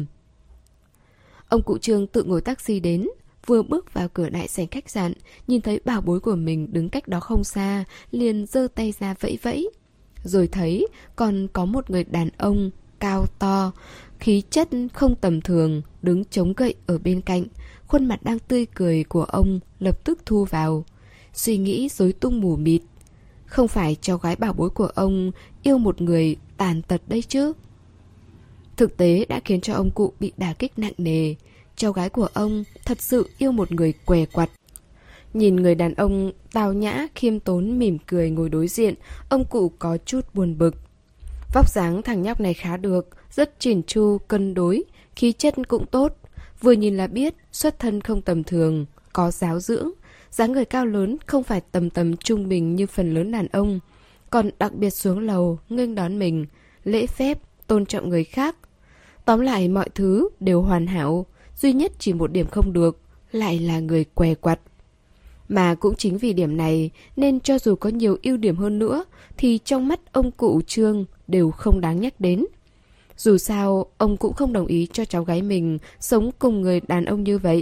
Ông cụ Trương tự ngồi taxi đến, vừa bước vào cửa đại sảnh khách sạn, nhìn thấy bảo bối của mình đứng cách đó không xa, liền giơ tay ra vẫy vẫy. Rồi thấy còn có một người đàn ông cao to, khí chất không tầm thường, đứng chống gậy ở bên cạnh. Khuôn mặt đang tươi cười của ông lập tức thu vào. Suy nghĩ rối tung mù mịt. Không phải cháu gái bảo bối của ông yêu một người tàn tật đấy chứ. Thực tế đã khiến cho ông cụ bị đả kích nặng nề. Cháu gái của ông thật sự yêu một người què quặt. Nhìn người đàn ông tao nhã, khiêm tốn, mỉm cười ngồi đối diện, ông cụ có chút buồn bực. Vóc dáng thằng nhóc này khá được, rất chỉn chu, cân đối, khí chất cũng tốt. Vừa nhìn là biết xuất thân không tầm thường, có giáo dưỡng. Dáng người cao lớn không phải tầm tầm trung bình như phần lớn đàn ông. Còn đặc biệt xuống lầu, nghênh đón mình, lễ phép, tôn trọng người khác. Tóm lại mọi thứ đều hoàn hảo, duy nhất chỉ một điểm không được, lại là người què quặt. Mà cũng chính vì điểm này nên cho dù có nhiều ưu điểm hơn nữa thì trong mắt ông cụ Trương đều không đáng nhắc đến. Dù sao, ông cũng không đồng ý cho cháu gái mình sống cùng người đàn ông như vậy.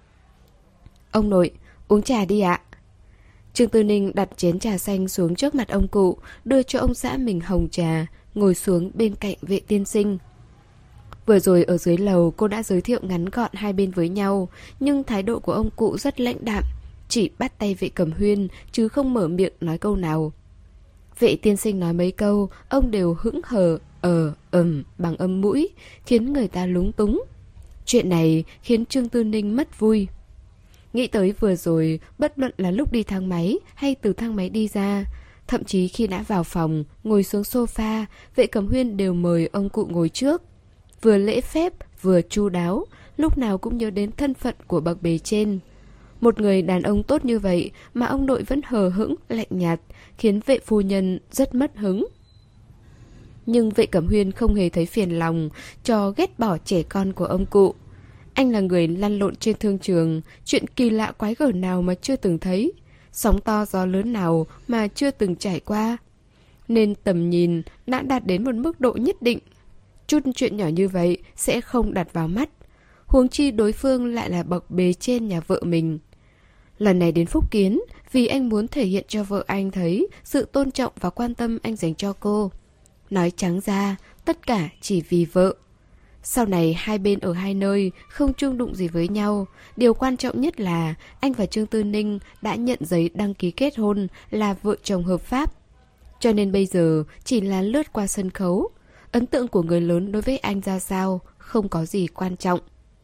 Ông nội, uống trà đi ạ. Trương Tư Ninh đặt chén trà xanh xuống trước mặt ông cụ, đưa cho ông xã mình hồng trà, ngồi xuống bên cạnh Vệ tiên sinh. Vừa rồi ở dưới lầu cô đã giới thiệu ngắn gọn hai bên với nhau, nhưng thái độ của ông cụ rất lãnh đạm, chỉ bắt tay Vệ Cẩm Huyên chứ không mở miệng nói câu nào. Vệ tiên sinh nói mấy câu, ông đều hững hờ, ờ, ầm bằng âm mũi, khiến người ta lúng túng. Chuyện này khiến Trương Tư Ninh mất vui. Nghĩ tới vừa rồi, bất luận là lúc đi thang máy hay từ thang máy đi ra, thậm chí khi đã vào phòng, ngồi xuống sofa, Vệ Cẩm Huyên đều mời ông cụ ngồi trước. Vừa lễ phép, vừa chu đáo, lúc nào cũng nhớ đến thân phận của bậc bề trên. Một người đàn ông tốt như vậy mà ông nội vẫn hờ hững, lạnh nhạt, khiến Vệ phu nhân rất mất hứng. Nhưng Vệ Cẩm Huyên không hề thấy phiền lòng cho ghét bỏ trẻ con của ông cụ. Anh là người lăn lộn trên thương trường, chuyện kỳ lạ quái gở nào mà chưa từng thấy, sóng to gió lớn nào mà chưa từng trải qua. Nên tầm nhìn đã đạt đến một mức độ nhất định. Chút chuyện nhỏ như vậy sẽ không đặt vào mắt. Huống chi đối phương lại là bậc bề trên nhà vợ mình. Lần này đến Phúc Kiến vì anh muốn thể hiện cho vợ anh thấy sự tôn trọng và quan tâm anh dành cho cô. Nói trắng ra, tất cả chỉ vì vợ. Sau này hai bên ở hai nơi không chung đụng gì với nhau. Điều quan trọng nhất là anh và Trương Tư Ninh đã nhận giấy đăng ký kết hôn là vợ chồng hợp pháp. Cho nên bây giờ chỉ là lướt qua sân khấu. Ấn tượng của người lớn đối với anh ra sao không có gì quan trọng.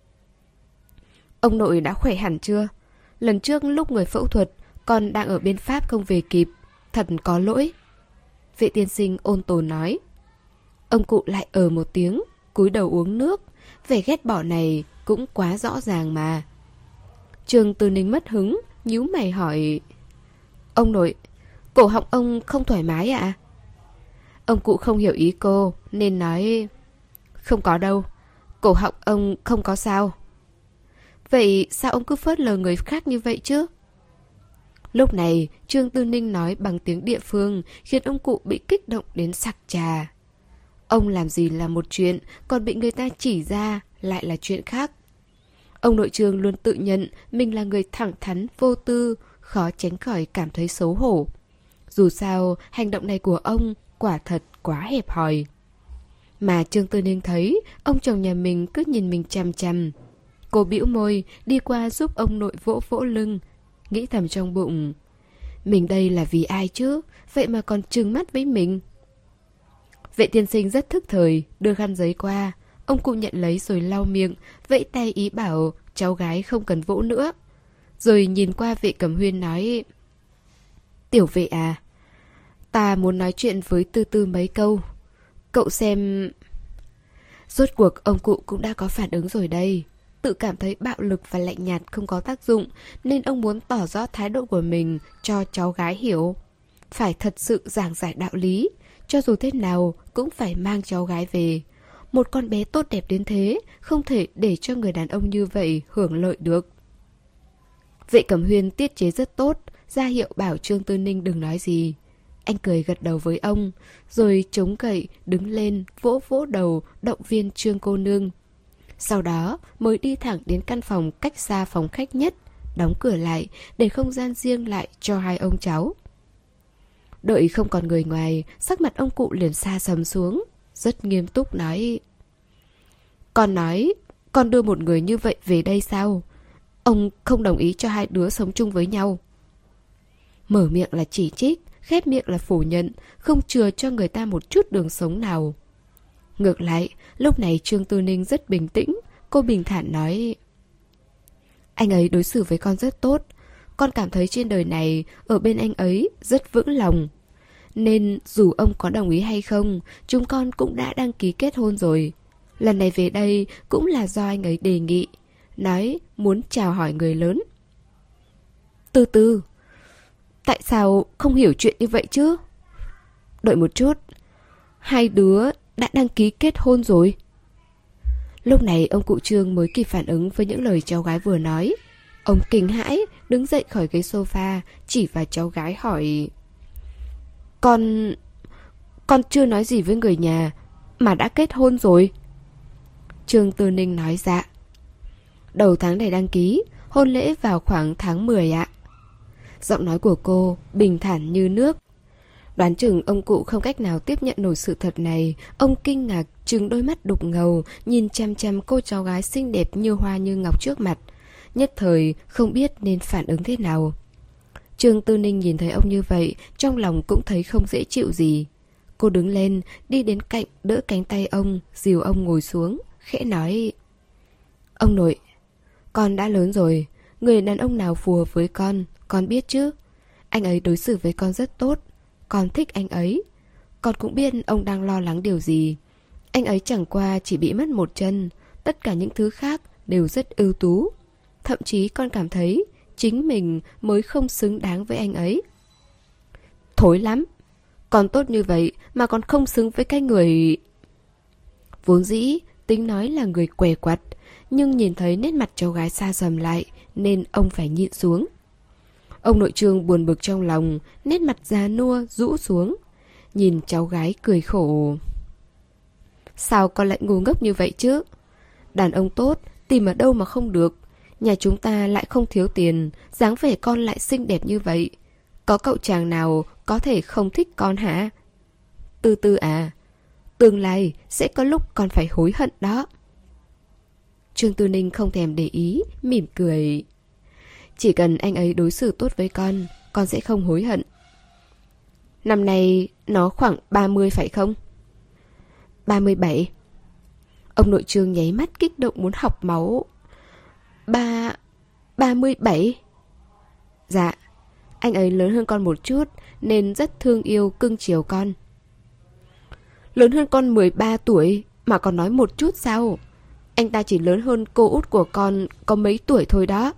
Ông nội đã khỏe hẳn chưa? Lần trước lúc người phẫu thuật con đang ở bên Pháp không về kịp. Thật có lỗi. Vệ tiên sinh ôn tồn nói. Ông cụ lại ờ một tiếng, cúi đầu uống nước. Vẻ ghét bỏ này cũng quá rõ ràng mà. Trương Tư Ninh mất hứng, nhíu mày hỏi. Ông nội, cổ họng ông không thoải mái ạ? À? Ông cụ không hiểu ý cô nên nói. Không có đâu, cổ họng ông không có sao. Vậy sao ông cứ phớt lờ người khác như vậy chứ? Lúc này, Trương Tư Ninh nói bằng tiếng địa phương khiến ông cụ bị kích động đến sặc trà. Ông làm gì là một chuyện, còn bị người ta chỉ ra lại là chuyện khác. Ông nội Trương luôn tự nhận mình là người thẳng thắn, vô tư, khó tránh khỏi cảm thấy xấu hổ. Dù sao, hành động này của ông quả thật quá hẹp hòi. Mà Trương Tư Ninh thấy ông chồng nhà mình cứ nhìn mình chằm chằm. Cô bĩu môi đi qua giúp ông nội vỗ vỗ lưng, nghĩ thầm trong bụng, mình đây là vì ai chứ, vậy mà còn trừng mắt với mình. Vệ tiên sinh rất thức thời, đưa khăn giấy qua. Ông cụ nhận lấy rồi lau miệng, vẫy tay ý bảo cháu gái không cần vỗ nữa. Rồi nhìn qua Vệ Cẩm Huyên nói, tiểu vệ à, ta muốn nói chuyện với Tư Tư mấy câu. Cậu xem... Rốt cuộc ông cụ cũng đã có phản ứng rồi đây. Tự cảm thấy bạo lực và lạnh nhạt không có tác dụng, nên ông muốn tỏ rõ thái độ của mình cho cháu gái hiểu. Phải thật sự giảng giải đạo lý, cho dù thế nào cũng phải mang cháu gái về. Một con bé tốt đẹp đến thế, không thể để cho người đàn ông như vậy hưởng lợi được. Vệ Cẩm Huyên tiết chế rất tốt, ra hiệu bảo Trương Tư Ninh đừng nói gì. Anh cười gật đầu với ông, rồi chống gậy đứng lên vỗ vỗ đầu động viên Trương cô nương. Sau đó mới đi thẳng đến căn phòng cách xa phòng khách nhất, đóng cửa lại để không gian riêng lại cho hai ông cháu. Đợi không còn người ngoài, sắc mặt ông cụ liền xa sầm xuống, rất nghiêm túc nói, con nói con đưa một người như vậy về đây sao? Ông không đồng ý cho hai đứa sống chung với nhau. Mở miệng là chỉ trích, khép miệng là phủ nhận, không chừa cho người ta một chút đường sống nào. Ngược lại, lúc này Trương Tư Ninh rất bình tĩnh, cô bình thản nói, anh ấy đối xử với con rất tốt, con cảm thấy trên đời này ở bên anh ấy rất vững lòng. Nên dù ông có đồng ý hay không, chúng con cũng đã đăng ký kết hôn rồi. Lần này về đây cũng là do anh ấy đề nghị, nói muốn chào hỏi người lớn. Từ từ, tại sao không hiểu chuyện như vậy chứ? Đợi một chút, hai đứa đã đăng ký kết hôn rồi. Lúc này ông cụ Trương mới kịp phản ứng với những lời cháu gái vừa nói. Ông kinh hãi, đứng dậy khỏi ghế sofa, chỉ vào cháu gái hỏi, Con... Con chưa nói gì với người nhà mà đã kết hôn rồi. Trương Tư Ninh nói dạ. Đầu tháng này đăng ký, hôn lễ vào khoảng tháng mười ạ. Giọng nói của cô bình thản như nước. Đoán chừng ông cụ không cách nào tiếp nhận nổi sự thật này. Ông kinh ngạc trừng đôi mắt đục ngầu, nhìn chăm chăm cô cháu gái xinh đẹp như hoa như ngọc trước mặt. Nhất thời không biết nên phản ứng thế nào. Trương Tư Ninh nhìn thấy ông như vậy, trong lòng cũng thấy không dễ chịu gì. Cô đứng lên, đi đến cạnh đỡ cánh tay ông, dìu ông ngồi xuống, khẽ nói, ông nội, con đã lớn rồi, người đàn ông nào phù hợp với con, con biết chứ. Anh ấy đối xử với con rất tốt, con thích anh ấy. Con cũng biết ông đang lo lắng điều gì. Anh ấy chẳng qua chỉ bị mất một chân, tất cả những thứ khác đều rất ưu tú. Thậm chí con cảm thấy chính mình mới không xứng đáng với anh ấy. Thối lắm, con tốt như vậy mà còn không xứng với cái người... Vốn dĩ tính nói là người què quặt, nhưng nhìn thấy nét mặt cháu gái xa sầm lại nên ông phải nhịn xuống. Ông nội Trương buồn bực trong lòng, nét mặt già nua rũ xuống, nhìn cháu gái cười khổ. Sao con lại ngu ngốc như vậy chứ? Đàn ông tốt tìm ở đâu mà không được. Nhà chúng ta lại không thiếu tiền, dáng vẻ con lại xinh đẹp như vậy. Có cậu chàng nào có thể không thích con hả? Từ từ à, tương lai sẽ có lúc con phải hối hận đó. Trương Tư Ninh không thèm để ý, mỉm cười. Chỉ cần anh ấy đối xử tốt với con, con sẽ không hối hận. Năm nay nó khoảng ba mươi phải không? ba mươi bảy. Ông nội Trương nháy mắt kích động muốn học máu. Ba... ba mươi bảy? Dạ, anh ấy lớn hơn con một chút nên rất thương yêu cưng chiều con. Lớn hơn con mười ba tuổi mà còn nói một chút sao? Anh ta chỉ lớn hơn cô út của con có mấy tuổi thôi đó.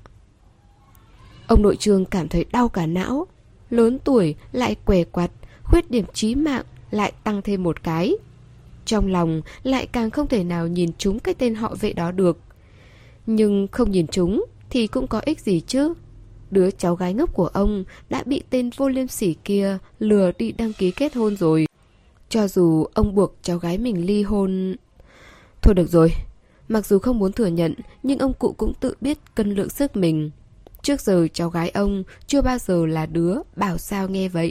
Ông nội Trương cảm thấy đau cả não. Lớn tuổi lại què quặt, khuyết điểm chí mạng lại tăng thêm một cái. Trong lòng lại càng không thể nào nhìn trúng cái tên họ Vệ đó được. Nhưng không nhìn trúng thì cũng có ích gì chứ. đứa cháu gái ngốc của ông đã bị tên vô liêm sỉ kia lừa đi đăng ký kết hôn rồi. Cho dù ông buộc cháu gái mình ly hôn... Thôi được rồi, mặc dù không muốn thừa nhận, nhưng ông cụ cũng tự biết cân lượng sức mình. Trước giờ cháu gái ông chưa bao giờ là đứa bảo sao nghe vậy.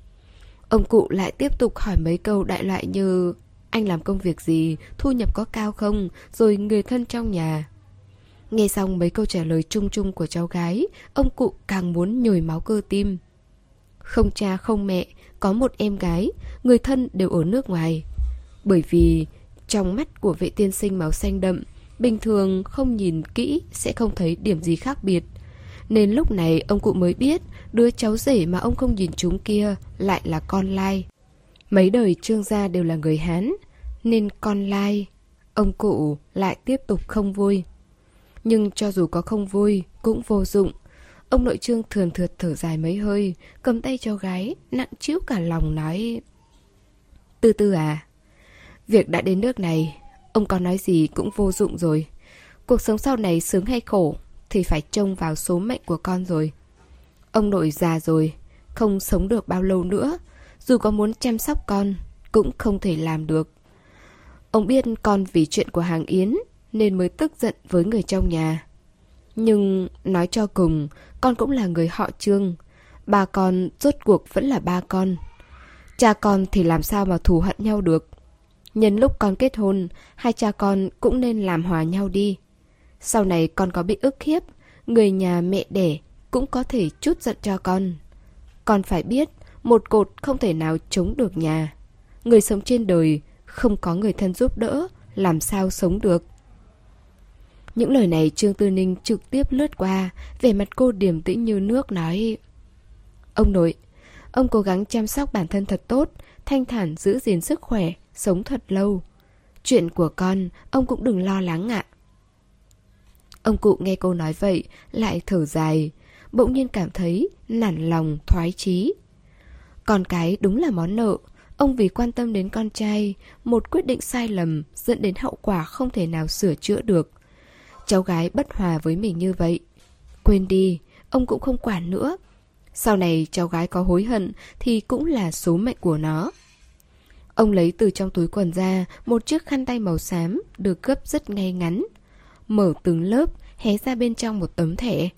Ông cụ lại tiếp tục hỏi mấy câu đại loại như: anh làm công việc gì, thu nhập có cao không, rồi người thân trong nhà. Nghe xong mấy câu trả lời chung chung của cháu gái, ông cụ càng muốn nhồi máu cơ tim. Không cha không mẹ, có một em gái, người thân đều ở nước ngoài. Bởi vì trong mắt của vệ tiên sinh màu xanh đậm, bình thường không nhìn kỹ sẽ không thấy điểm gì khác biệt. Nên lúc này ông cụ mới biết đứa cháu rể mà ông không nhìn trúng kia lại là con lai. Mấy đời Trương gia đều là người Hán, nên con lai, ông cụ lại tiếp tục không vui. Nhưng cho dù có không vui cũng vô dụng. Ông nội Trương thườn thượt thở dài mấy hơi, cầm tay cháu gái, nặng trĩu cả lòng nói: Tư Tư à, việc đã đến nước này, ông có nói gì cũng vô dụng rồi. Cuộc sống sau này sướng hay khổ thì phải trông vào số mệnh của con rồi. Ông nội già rồi, không sống được bao lâu nữa. Dù có muốn chăm sóc con cũng không thể làm được. Ông biết con vì chuyện của hàng Yến nên mới tức giận với người trong nhà. Nhưng nói cho cùng, con cũng là người họ Trương. Ba con rốt cuộc vẫn là ba con. Cha con thì làm sao mà thù hận nhau được. Nhân lúc con kết hôn, hai cha con cũng nên làm hòa nhau đi. Sau này con có bị ức hiếp, người nhà mẹ đẻ cũng có thể trút giận cho con. Con phải biết, một cột không thể nào chống được nhà. Người sống trên đời, không có người thân giúp đỡ, làm sao sống được. Những lời này Trương Tư Ninh trực tiếp lướt qua, vẻ mặt cô điềm tĩnh như nước nói: Ông nội, ông cố gắng chăm sóc bản thân thật tốt, thanh thản giữ gìn sức khỏe, sống thật lâu. Chuyện của con, ông cũng đừng lo lắng ạ. Ông cụ nghe cô nói vậy, lại thở dài, bỗng nhiên cảm thấy nản lòng, thoái chí. Con cái đúng là món nợ. Ông vì quan tâm đến con trai, một quyết định sai lầm dẫn đến hậu quả không thể nào sửa chữa được. Cháu gái bất hòa với mình như vậy, quên đi, ông cũng không quản nữa. Sau này cháu gái có hối hận thì cũng là số mệnh của nó. Ông lấy từ trong túi quần ra một chiếc khăn tay màu xám được gấp rất ngay ngắn, mở từng lớp, hé ra bên trong một tấm thẻ.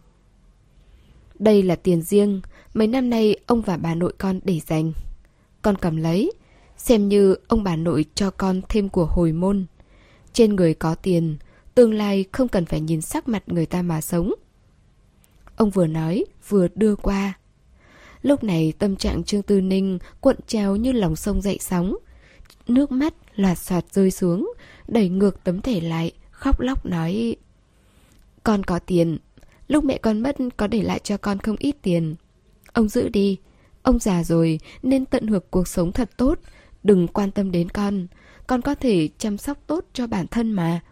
Đây là tiền riêng, mấy năm nay ông và bà nội con để dành. Con cầm lấy, xem như ông bà nội cho con thêm của hồi môn. Trên người có tiền, tương lai không cần phải nhìn sắc mặt người ta mà sống. Ông vừa nói, vừa đưa qua. Lúc này tâm trạng Trương Tư Ninh cuộn trào như lòng sông dậy sóng. Nước mắt loạt soạt rơi xuống, đẩy ngược tấm thẻ lại, khóc lóc nói: Con có tiền, lúc mẹ con mất có để lại cho con không ít tiền. Ông giữ đi, ông già rồi nên tận hưởng cuộc sống thật tốt, đừng quan tâm đến con. Con có thể chăm sóc tốt cho bản thân mà.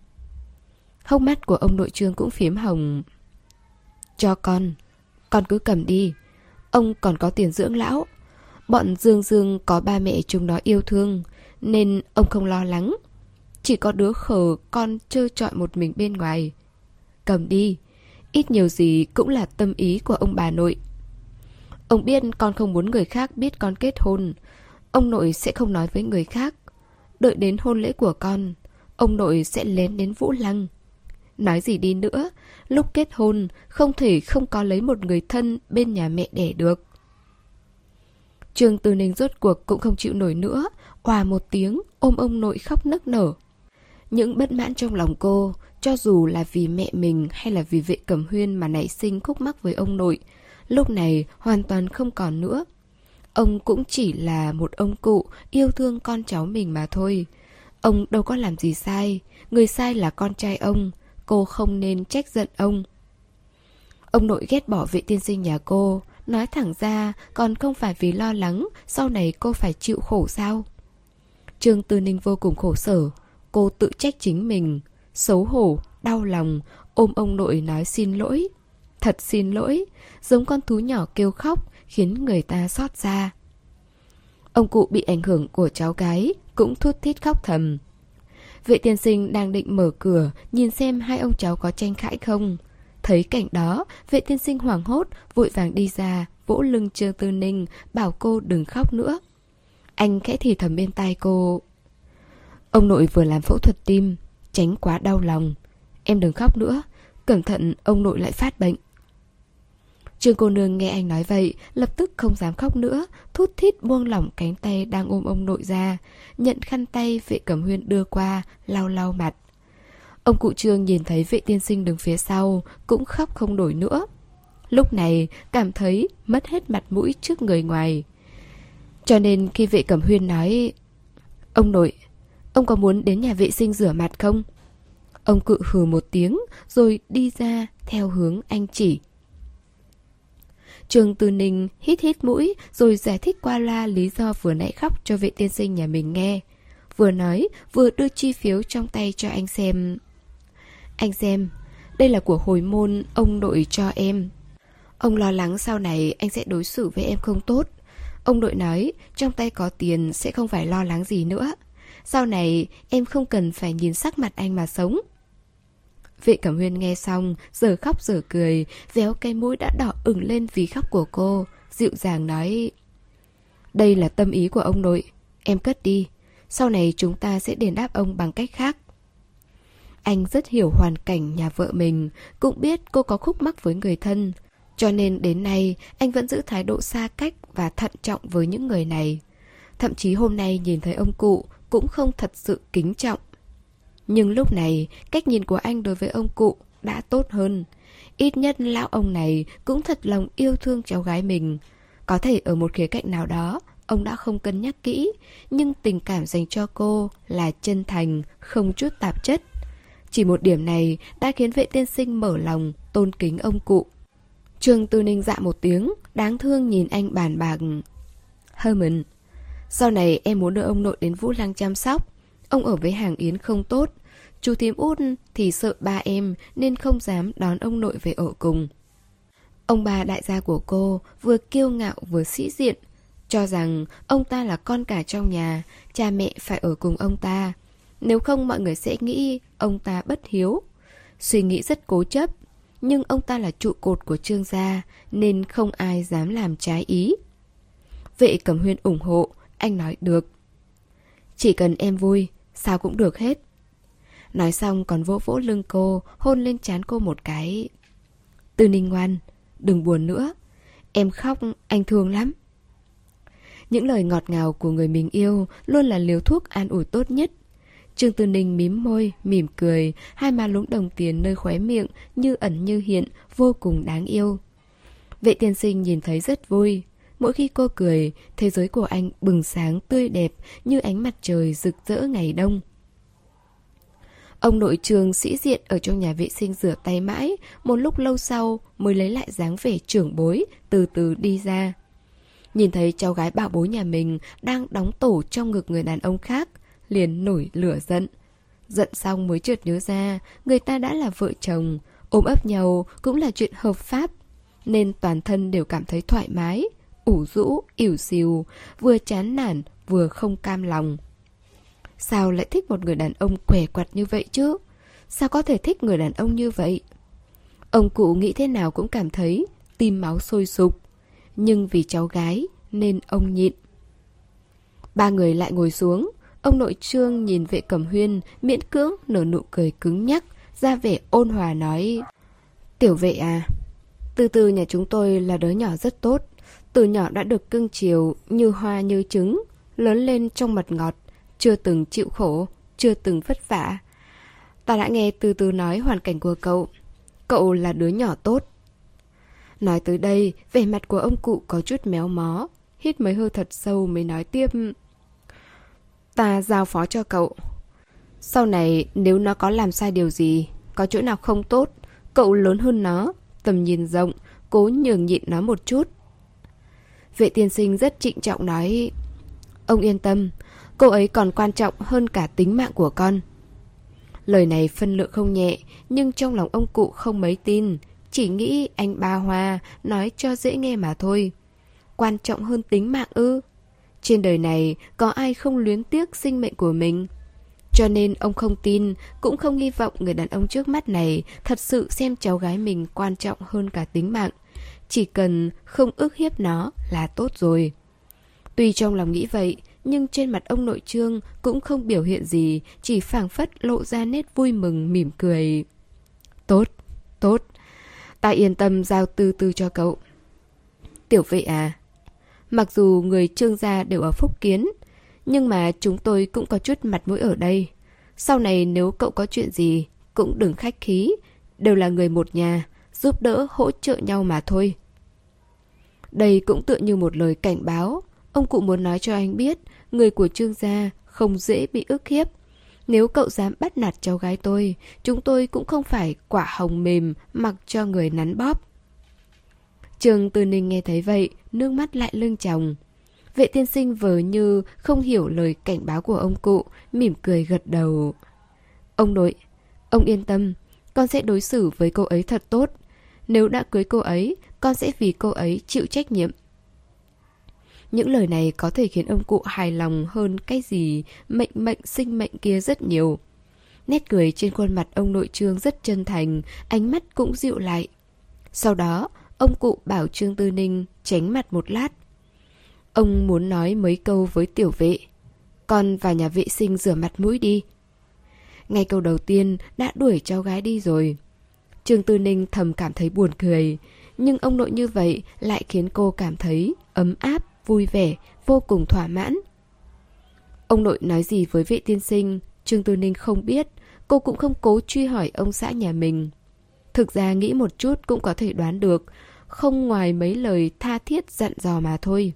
Hốc mắt của ông nội Trương cũng phím hồng. Cho con, con cứ cầm đi. Ông còn có tiền dưỡng lão. Bọn Dương Dương có ba mẹ chúng nó yêu thương, nên ông không lo lắng. Chỉ có đứa khờ con trơ trọi một mình bên ngoài. Cầm đi, ít nhiều gì cũng là tâm ý của ông bà nội. Ông biết con không muốn người khác biết con kết hôn. Ông nội sẽ không nói với người khác. Đợi đến hôn lễ của con, ông nội sẽ lén đến Vũ Lăng. Nói gì đi nữa, lúc kết hôn không thể không có lấy một người thân bên nhà mẹ đẻ được. Trương Tư Ninh rốt cuộc cũng không chịu nổi nữa, òa một tiếng ôm ông nội khóc nức nở. Những bất mãn trong lòng cô, cho dù là vì mẹ mình hay là vì Vệ Cẩm Huyên mà nảy sinh khúc mắc với ông nội, lúc này hoàn toàn không còn nữa. Ông cũng chỉ là một ông cụ yêu thương con cháu mình mà thôi. Ông đâu có làm gì sai, người sai là con trai ông. Cô không nên trách giận ông. Ông nội ghét bỏ Vệ tiên sinh nhà cô, nói thẳng ra còn không phải vì lo lắng sau này cô phải chịu khổ sao. Trương Tư Ninh vô cùng khổ sở. Cô tự trách chính mình, xấu hổ, đau lòng, ôm ông nội nói xin lỗi. Thật xin lỗi, giống con thú nhỏ kêu khóc, khiến người ta xót xa. Ông cụ bị ảnh hưởng của cháu gái cũng thút thít khóc thầm. Vệ tiên sinh đang định mở cửa nhìn xem hai ông cháu có tranh cãi không, Thấy cảnh đó, vệ tiên sinh hoảng hốt, vội vàng đi ra, vỗ lưng Trương Tư Ninh, bảo cô đừng khóc nữa. Anh khẽ thì thầm bên tai cô: ông nội vừa làm phẫu thuật tim, tránh quá đau lòng. Em đừng khóc nữa, cẩn thận ông nội lại phát bệnh. Trương cô nương nghe anh nói vậy, lập tức không dám khóc nữa, thút thít buông lỏng cánh tay đang ôm ông nội ra, nhận khăn tay Vệ Cẩm Huyên đưa qua, lau lau mặt. Ông cụ Trương nhìn thấy Vệ tiên sinh đứng phía sau, cũng khóc không nổi nữa. Lúc này cảm thấy mất hết mặt mũi trước người ngoài. Cho nên khi Vệ Cẩm Huyên nói: ông nội, ông có muốn đến nhà vệ sinh rửa mặt không? Ông cự hừ một tiếng rồi đi ra theo hướng anh chỉ. Trương Tư Ninh hít hít mũi rồi giải thích qua loa lý do vừa nãy khóc cho Vệ tiên sinh nhà mình nghe. Vừa nói vừa đưa chi phiếu trong tay cho anh xem. Anh xem, đây là của hồi môn ông nội cho em. Ông lo lắng sau này anh sẽ đối xử với em không tốt. Ông nội nói trong tay có tiền sẽ không phải lo lắng gì nữa. Sau này em không cần phải nhìn sắc mặt anh mà sống. Vệ Cẩm Huyên nghe xong, giờ khóc giờ cười, véo cái mũi đã đỏ ửng lên vì khóc của cô, dịu dàng nói: đây là tâm ý của ông nội, em cất đi. Sau này chúng ta sẽ đền đáp ông bằng cách khác. Anh rất hiểu hoàn cảnh nhà vợ mình, cũng biết cô có khúc mắc với người thân. Cho nên đến nay anh vẫn giữ thái độ xa cách và thận trọng với những người này. Thậm chí hôm nay nhìn thấy ông cụ cũng không thật sự kính trọng. Nhưng lúc này cách nhìn của anh đối với ông cụ đã tốt hơn. Ít nhất lão ông này cũng thật lòng yêu thương cháu gái mình. Có thể ở một khía cạnh nào đó ông đã không cân nhắc kỹ, nhưng tình cảm dành cho cô là chân thành, không chút tạp chất. Chỉ một điểm này đã khiến Vệ tiên sinh mở lòng tôn kính ông cụ. Trương Tư Ninh dạ một tiếng, đáng thương nhìn anh bàn bạc. Herman, sau này em muốn đưa ông nội đến Vũ Lăng chăm sóc. Ông ở với Hàng Yến không tốt. Chú thím út thì sợ ba em nên không dám đón ông nội về ở cùng. Ông bà đại gia của cô vừa kiêu ngạo vừa sĩ diện, cho rằng ông ta là con cả trong nhà, cha mẹ phải ở cùng ông ta. Nếu không mọi người sẽ nghĩ ông ta bất hiếu. Suy nghĩ rất cố chấp, nhưng ông ta là trụ cột của Trương gia nên không ai dám làm trái ý. Vệ Cẩm Huyên ủng hộ, anh nói được. Chỉ cần em vui, sao cũng được hết. Nói xong còn vỗ vỗ lưng cô, hôn lên trán cô một cái. Tư Ninh ngoan, đừng buồn nữa. Em khóc, anh thương lắm. Những lời ngọt ngào của người mình yêu luôn là liều thuốc an ủi tốt nhất. Trương Tư Ninh mím môi, mỉm cười, hai má lúm đồng tiền nơi khóe miệng, như ẩn như hiện, vô cùng đáng yêu. Vệ tiên sinh nhìn thấy rất vui. Mỗi khi cô cười, thế giới của anh bừng sáng tươi đẹp như ánh mặt trời rực rỡ ngày đông. Ông nội Trương sĩ diện ở trong nhà vệ sinh rửa tay mãi, một lúc lâu sau mới lấy lại dáng vẻ trưởng bối, từ từ đi ra. Nhìn thấy cháu gái bảo bối nhà mình đang đóng tổ trong ngực người đàn ông khác, liền nổi lửa giận. Giận xong mới chợt nhớ ra, người ta đã là vợ chồng, ôm ấp nhau cũng là chuyện hợp pháp, nên toàn thân đều cảm thấy thoải mái, ủ rũ, ỉu xìu, vừa chán nản vừa không cam lòng. Sao lại thích một người đàn ông què quặt như vậy chứ? Sao có thể thích người đàn ông như vậy? Ông cụ nghĩ thế nào cũng cảm thấy tim máu sôi sục, nhưng vì cháu gái nên ông nhịn. Ba người lại ngồi xuống. Ông nội Trương nhìn Vệ Cẩm Huyên miễn cưỡng nở nụ cười cứng nhắc, ra vẻ ôn hòa nói: Tiểu Vệ à, Từ Từ nhà chúng tôi là đứa nhỏ rất tốt. Từ nhỏ đã được cưng chiều như hoa như trứng, lớn lên trong mật ngọt, chưa từng chịu khổ, chưa từng vất vả. Ta đã nghe Từ Từ nói hoàn cảnh của cậu. Cậu là đứa nhỏ tốt. Nói tới đây, vẻ mặt của ông cụ có chút méo mó, hít mấy hơi thật sâu mới nói tiếp: Ta giao phó cho cậu. Sau này nếu nó có làm sai điều gì, có chỗ nào không tốt, cậu lớn hơn nó, tầm nhìn rộng, cố nhường nhịn nó một chút. Vệ tiên sinh rất trịnh trọng nói: Ông yên tâm, cô ấy còn quan trọng hơn cả tính mạng của con. Lời này phân lượng không nhẹ, nhưng trong lòng ông cụ không mấy tin, chỉ nghĩ anh ba hoa nói cho dễ nghe mà thôi. Quan trọng hơn tính mạng ư? Trên đời này có ai không luyến tiếc sinh mệnh của mình? Cho nên ông không tin, cũng không hy vọng người đàn ông trước mắt này thật sự xem cháu gái mình quan trọng hơn cả tính mạng. Chỉ cần không ức hiếp nó là tốt rồi. Tuy trong lòng nghĩ vậy, nhưng trên mặt ông nội Trương cũng không biểu hiện gì, chỉ phảng phất lộ ra nét vui mừng mỉm cười. Tốt, tốt, ta yên tâm giao từ từ cho cậu. Tiểu Vệ à, mặc dù người Trương gia đều ở Phúc Kiến, nhưng mà chúng tôi cũng có chút mặt mũi ở đây. Sau này nếu cậu có chuyện gì, cũng đừng khách khí, đều là người một nhà, giúp đỡ hỗ trợ nhau mà thôi. Đây cũng tựa như một lời cảnh báo. Ông cụ muốn nói cho anh biết, người của Trương gia không dễ bị ức hiếp. Nếu cậu dám bắt nạt cháu gái tôi, chúng tôi cũng không phải quả hồng mềm mặc cho người nắn bóp. Trương Tư Ninh nghe thấy vậy, nước mắt lại lưng tròng. Vệ tiên sinh vờ như không hiểu lời cảnh báo của ông cụ, mỉm cười gật đầu. Ông nội, ông yên tâm, con sẽ đối xử với cô ấy thật tốt. Nếu đã cưới cô ấy, con sẽ vì cô ấy chịu trách nhiệm. Những lời này có thể khiến ông cụ hài lòng hơn cái gì mệnh mệnh sinh mệnh kia rất nhiều. Nét cười trên khuôn mặt ông nội Trương rất chân thành, ánh mắt cũng dịu lại. Sau đó, ông cụ bảo Trương Tư Ninh tránh mặt một lát. Ông muốn nói mấy câu với Tiểu Vệ. Con vào nhà vệ sinh rửa mặt mũi đi. Ngay câu đầu tiên đã đuổi cháu gái đi rồi. Trương Tư Ninh thầm cảm thấy buồn cười, nhưng ông nội như vậy lại khiến cô cảm thấy ấm áp, vui vẻ, vô cùng thỏa mãn. Ông nội nói gì với Vệ tiên sinh, Trương Tư Ninh không biết, cô cũng không cố truy hỏi ông xã nhà mình. Thực ra nghĩ một chút cũng có thể đoán được, không ngoài mấy lời tha thiết dặn dò mà thôi.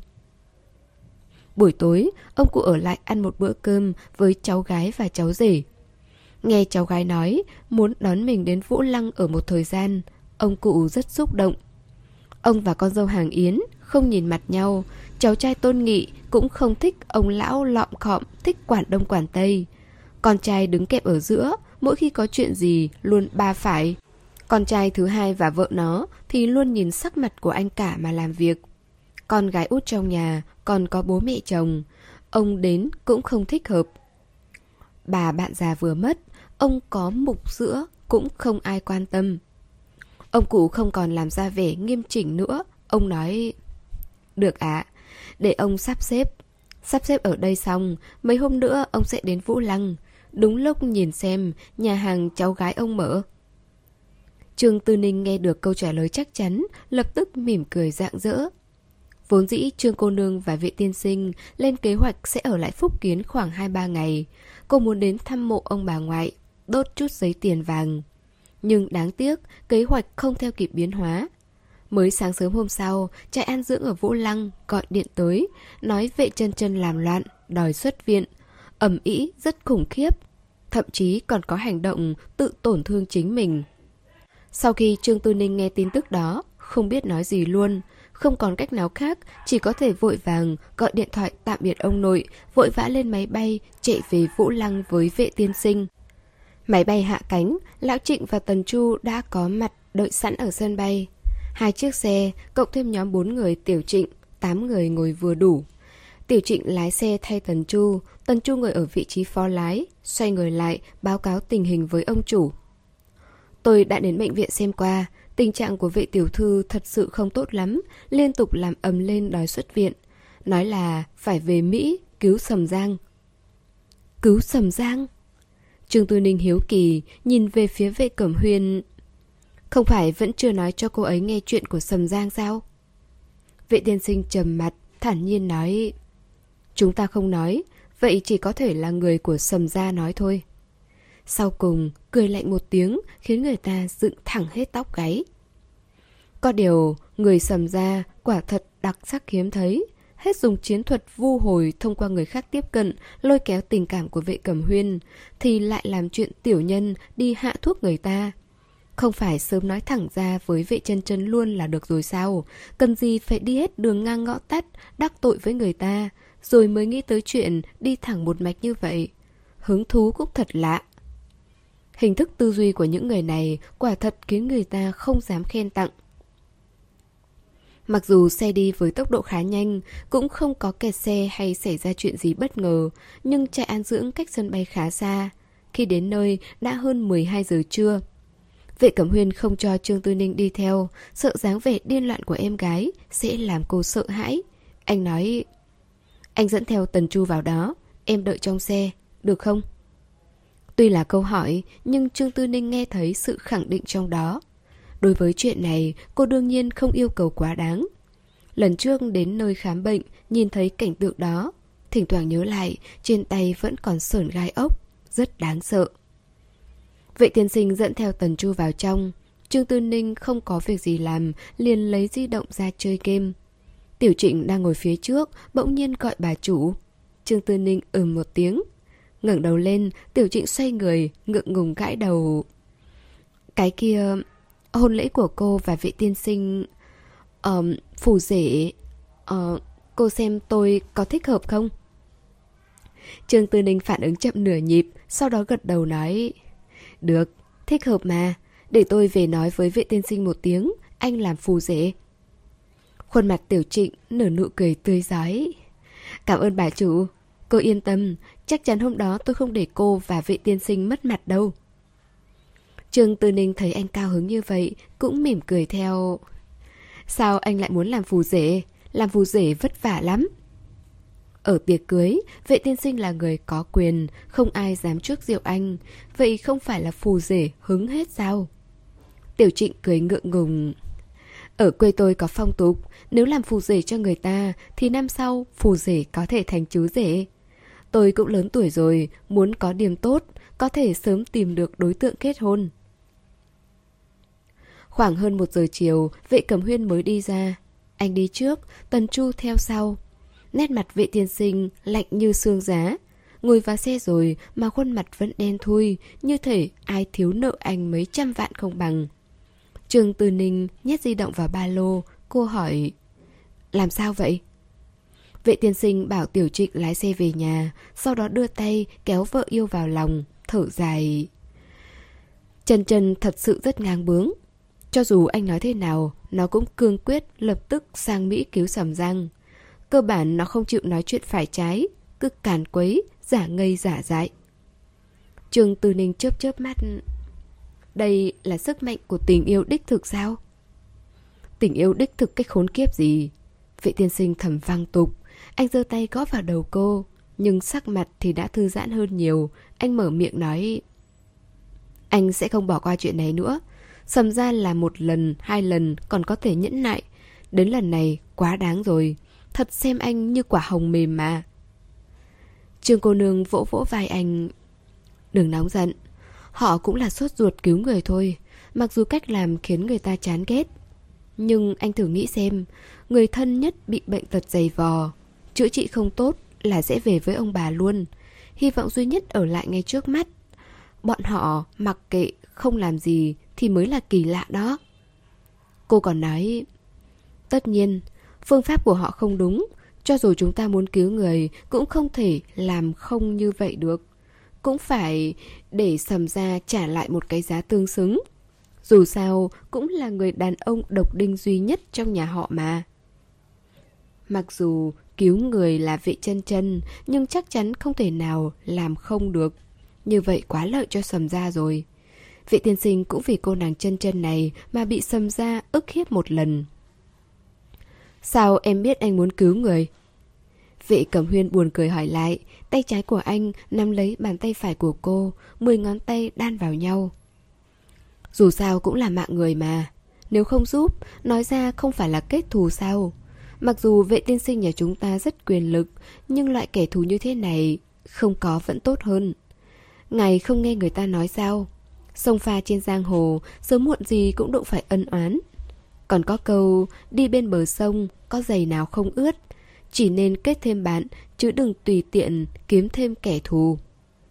Buổi tối, ông cụ ở lại ăn một bữa cơm với cháu gái và cháu rể. Nghe cháu gái nói muốn đón mình đến Vũ Lăng ở một thời gian, ông cụ rất xúc động. Ông và con dâu Hàng Yến không nhìn mặt nhau, cháu trai Tôn Nghị cũng không thích ông lão lọm khọm thích quản đông quản tây. Con trai đứng kẹp ở giữa, mỗi khi có chuyện gì luôn ba phải. Con trai thứ hai và vợ nó thì luôn nhìn sắc mặt của anh cả mà làm việc. Con gái út trong nhà còn có bố mẹ chồng, ông đến cũng không thích hợp. Bà bạn già vừa mất, ông có mục sữa cũng không ai quan tâm. Ông cụ không còn làm ra vẻ nghiêm chỉnh nữa. Ông nói: Được ạ, à, để ông sắp xếp. Sắp xếp ở đây xong, mấy hôm nữa ông sẽ đến Vũ Lăng. Đúng lúc nhìn xem nhà hàng cháu gái ông mở. Trương Tư Ninh nghe được câu trả lời chắc chắn, lập tức mỉm cười rạng rỡ. Vốn dĩ Trương cô nương và Vệ tiên sinh lên kế hoạch sẽ ở lại Phúc Kiến khoảng hai ba ngày. Cô muốn đến thăm mộ ông bà ngoại, đốt chút giấy tiền vàng. Nhưng đáng tiếc, kế hoạch không theo kịp biến hóa. Mới sáng sớm hôm sau, trại an dưỡng ở Vũ Lăng gọi điện tới, nói Vệ Chân Chân làm loạn, đòi xuất viện, ầm ĩ rất khủng khiếp, thậm chí còn có hành động tự tổn thương chính mình. Sau khi Trương Tư Ninh nghe tin tức đó, không biết nói gì luôn, không còn cách nào khác, chỉ có thể vội vàng gọi điện thoại tạm biệt ông nội, vội vã lên máy bay chạy về Vũ Lăng với Vệ tiên sinh. Máy bay hạ cánh, Lão Trịnh và Tần Chu đã có mặt đợi sẵn ở sân bay. Hai chiếc xe, cộng thêm nhóm bốn người Tiểu Trịnh, tám người ngồi vừa đủ. Tiểu Trịnh lái xe thay Tần Chu, Tần Chu ngồi ở vị trí phó lái, xoay người lại báo cáo tình hình với ông chủ. Tôi đã đến bệnh viện xem qua, tình trạng của Vệ tiểu thư thật sự không tốt lắm, liên tục làm ầm lên đòi xuất viện. Nói là phải về Mỹ cứu Sầm Giang. Cứu Sầm Giang? Trương Tư Ninh hiếu kỳ nhìn về phía Vệ Cẩm Huyên. Không phải vẫn chưa nói cho cô ấy nghe chuyện của Sầm Giang sao? Vệ tiên sinh trầm mặt, thản nhiên nói: Chúng ta không nói, vậy chỉ có thể là người của Sầm gia nói thôi. Sau cùng, cười lạnh một tiếng khiến người ta dựng thẳng hết tóc gáy. Có điều, người Sầm gia quả thật đặc sắc hiếm thấy. Hết dùng chiến thuật vu hồi thông qua người khác tiếp cận, lôi kéo tình cảm của Vệ Cẩm Huyên, thì lại làm chuyện tiểu nhân đi hạ thuốc người ta. Không phải sớm nói thẳng ra với Vệ Chân Chân luôn là được rồi sao? Cần gì phải đi hết đường ngang ngõ tắt, đắc tội với người ta, rồi mới nghĩ tới chuyện đi thẳng một mạch như vậy. Hứng thú cũng thật lạ. Hình thức tư duy của những người này quả thật khiến người ta không dám khen tặng. Mặc dù xe đi với tốc độ khá nhanh, cũng không có kẹt xe hay xảy ra chuyện gì bất ngờ, nhưng trại an dưỡng cách sân bay khá xa. Khi đến nơi đã hơn mười hai giờ trưa. Vệ Cẩm Huyên không cho Trương Tư Ninh đi theo, sợ dáng vẻ điên loạn của em gái sẽ làm cô sợ hãi. Anh nói, anh dẫn theo Tần Chu vào đó, em đợi trong xe, được không? Tuy là câu hỏi, nhưng Trương Tư Ninh nghe thấy sự khẳng định trong đó. Đối với chuyện này, cô đương nhiên không yêu cầu quá đáng. Lần trước đến nơi khám bệnh, nhìn thấy cảnh tượng đó, thỉnh thoảng nhớ lại, trên tay vẫn còn sởn gai ốc, rất đáng sợ. Vệ tiên sinh dẫn theo Tần Chu vào trong. Trương Tư Ninh không có việc gì làm, liền lấy di động ra chơi game. Tiểu Trịnh đang ngồi phía trước, bỗng nhiên gọi bà chủ. Trương Tư Ninh ừm một tiếng. Ngẩng đầu lên, Tiểu Trịnh xoay người, ngượng ngùng gãi đầu. Cái kia, hôn lễ của cô và vị tiên sinh... Ờ, phù rể... Ờ, cô xem tôi có thích hợp không? Trương Tư Ninh phản ứng chậm nửa nhịp, sau đó gật đầu nói... Được, thích hợp mà. Để tôi về nói với vị tiên sinh một tiếng, anh làm phù rể. Khuôn mặt Tiểu Trịnh nở nụ cười tươi rói. Cảm ơn bà chủ. Cô yên tâm, chắc chắn hôm đó tôi không để cô và vị tiên sinh mất mặt đâu. Trương Tư Ninh thấy anh cao hứng như vậy, cũng mỉm cười theo. Sao anh lại muốn làm phù rể? Làm phù rể vất vả lắm. Ở tiệc cưới, vệ tiên sinh là người có quyền, không ai dám trước diệu anh. Vậy không phải là phù rể hứng hết sao? Tiểu Trịnh cười ngượng ngùng. Ở quê tôi có phong tục, nếu làm phù rể cho người ta thì năm sau phù rể có thể thành chú rể. Tôi cũng lớn tuổi rồi, muốn có điểm tốt, có thể sớm tìm được đối tượng kết hôn. Khoảng hơn một giờ chiều, Vệ Cẩm Huyên mới đi ra. Anh đi trước, Tần Chu theo sau. Nét mặt Vệ tiên sinh lạnh như xương giá. Ngồi vào xe rồi mà khuôn mặt vẫn đen thui, như thể ai thiếu nợ anh mấy trăm vạn không bằng. Trương Tư Ninh nhét di động vào ba lô, cô hỏi, làm sao vậy? Vệ tiên sinh bảo Tiểu Trịnh lái xe về nhà, sau đó đưa tay kéo vợ yêu vào lòng, thở dài. Chân chân thật sự rất ngang bướng. Cho dù anh nói thế nào, nó cũng cương quyết lập tức sang Mỹ cứu Sầm Giang. Cơ bản nó không chịu nói chuyện phải trái, cứ càn quấy, giả ngây giả dại. Trương Tư Ninh chớp chớp mắt. Đây là sức mạnh của tình yêu đích thực sao? Tình yêu đích thực cái khốn kiếp gì? Vệ tiên sinh thầm vang tục. Anh giơ tay gõ vào đầu cô, nhưng sắc mặt thì đã thư giãn hơn nhiều. Anh mở miệng nói, anh sẽ không bỏ qua chuyện này nữa. Sầm ra là một lần, hai lần còn có thể nhẫn nại. Đến lần này quá đáng rồi. Thật xem anh như quả hồng mềm mà. Trương cô nương vỗ vỗ vai anh. Đừng nóng giận. Họ cũng là sốt ruột cứu người thôi. Mặc dù cách làm khiến người ta chán ghét, nhưng anh thử nghĩ xem, người thân nhất bị bệnh tật dày vò, chữa trị không tốt là sẽ về với ông bà luôn. Hy vọng duy nhất ở lại ngay trước mắt. Bọn họ mặc kệ không làm gì thì mới là kỳ lạ đó. Cô còn nói, tất nhiên phương pháp của họ không đúng. Cho dù chúng ta muốn cứu người cũng không thể làm không như vậy được. Cũng phải để Sầm gia trả lại một cái giá tương xứng. Dù sao cũng là người đàn ông độc đinh duy nhất trong nhà họ mà. Mặc dù cứu người là Vệ Chân Chân, nhưng chắc chắn không thể nào làm không được. Như vậy quá lợi cho Sầm gia rồi. Vệ tiên sinh cũng vì cô nàng Chân Chân này mà bị Sầm gia ức hiếp một lần. Sao em biết anh muốn cứu người? Vệ Cẩm Huyên buồn cười hỏi lại. Tay trái của anh nắm lấy bàn tay phải của cô, mười ngón tay đan vào nhau. Dù sao cũng là mạng người mà. Nếu không giúp, nói ra không phải là kết thù sao? Mặc dù Vệ tiên sinh nhà chúng ta rất quyền lực, nhưng loại kẻ thù như thế này không có vẫn tốt hơn. Ngài không nghe người ta nói sao? Sông pha trên giang hồ, sớm muộn gì cũng đụng phải ân oán. Còn có câu, đi bên bờ sông, có giày nào không ướt. Chỉ nên kết thêm bạn, chứ đừng tùy tiện kiếm thêm kẻ thù.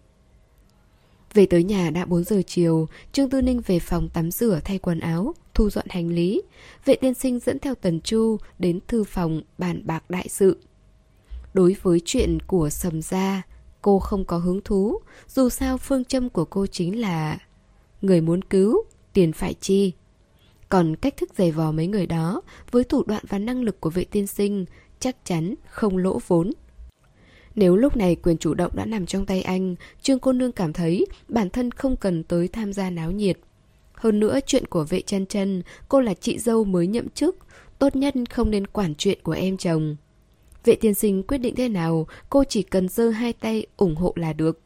Về tới nhà đã bốn giờ chiều, Trương Tư Ninh về phòng tắm rửa thay quần áo, thu dọn hành lý. Vệ tiên sinh dẫn theo Tần Chu đến thư phòng bàn bạc đại sự. Đối với chuyện của Sầm gia, cô không có hứng thú. Dù sao phương châm của cô chính là người muốn cứu, tiền phải chi. Còn cách thức giày vò mấy người đó, với thủ đoạn và năng lực của Vệ tiên sinh, chắc chắn không lỗ vốn. Nếu lúc này quyền chủ động đã nằm trong tay anh, Trương cô nương cảm thấy bản thân không cần tới tham gia náo nhiệt. Hơn nữa chuyện của Vệ Chân Chân, cô là chị dâu mới nhậm chức, tốt nhất không nên quản chuyện của em chồng. Vệ tiên sinh quyết định thế nào, cô chỉ cần giơ hai tay ủng hộ là được.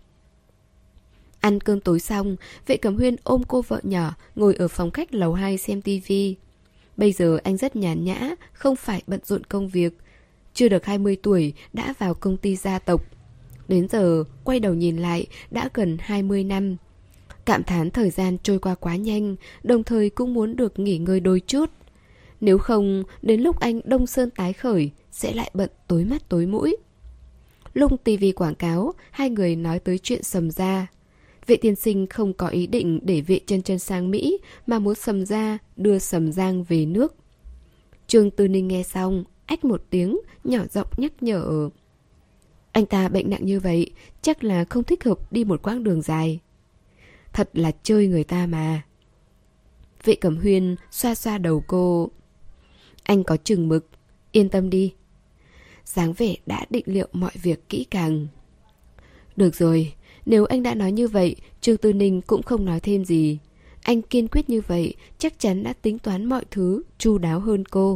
Ăn cơm tối xong, Vệ Cẩm Huyên ôm cô vợ nhỏ ngồi ở phòng khách lầu hai xem tivi. Bây giờ anh rất nhàn nhã, không phải bận rộn công việc. Chưa được hai mươi tuổi đã vào công ty gia tộc. Đến giờ quay đầu nhìn lại đã gần hai mươi năm. Cảm thán thời gian trôi qua quá nhanh, đồng thời cũng muốn được nghỉ ngơi đôi chút. Nếu không, đến lúc anh đông sơn tái khởi, sẽ lại bận tối mắt tối mũi. Lúc tivi quảng cáo, hai người nói tới chuyện Sầm Gia. Vệ tiên sinh không có ý định để Vệ Chân Chân sang Mỹ, mà muốn Sầm Gia đưa Sầm Giang về nước. Trương Tư Ninh nghe xong, ách một tiếng, nhỏ giọng nhắc nhở. Anh ta bệnh nặng như vậy, chắc là không thích hợp đi một quãng đường dài. Thật là chơi người ta mà. Vệ Cẩm Huyên xoa xoa đầu cô. Anh có chừng mực, yên tâm đi. Dáng vẻ đã định liệu mọi việc kỹ càng. Được rồi, nếu anh đã nói như vậy, Trương Tư Ninh cũng không nói thêm gì. Anh kiên quyết như vậy, chắc chắn đã tính toán mọi thứ chu đáo hơn cô.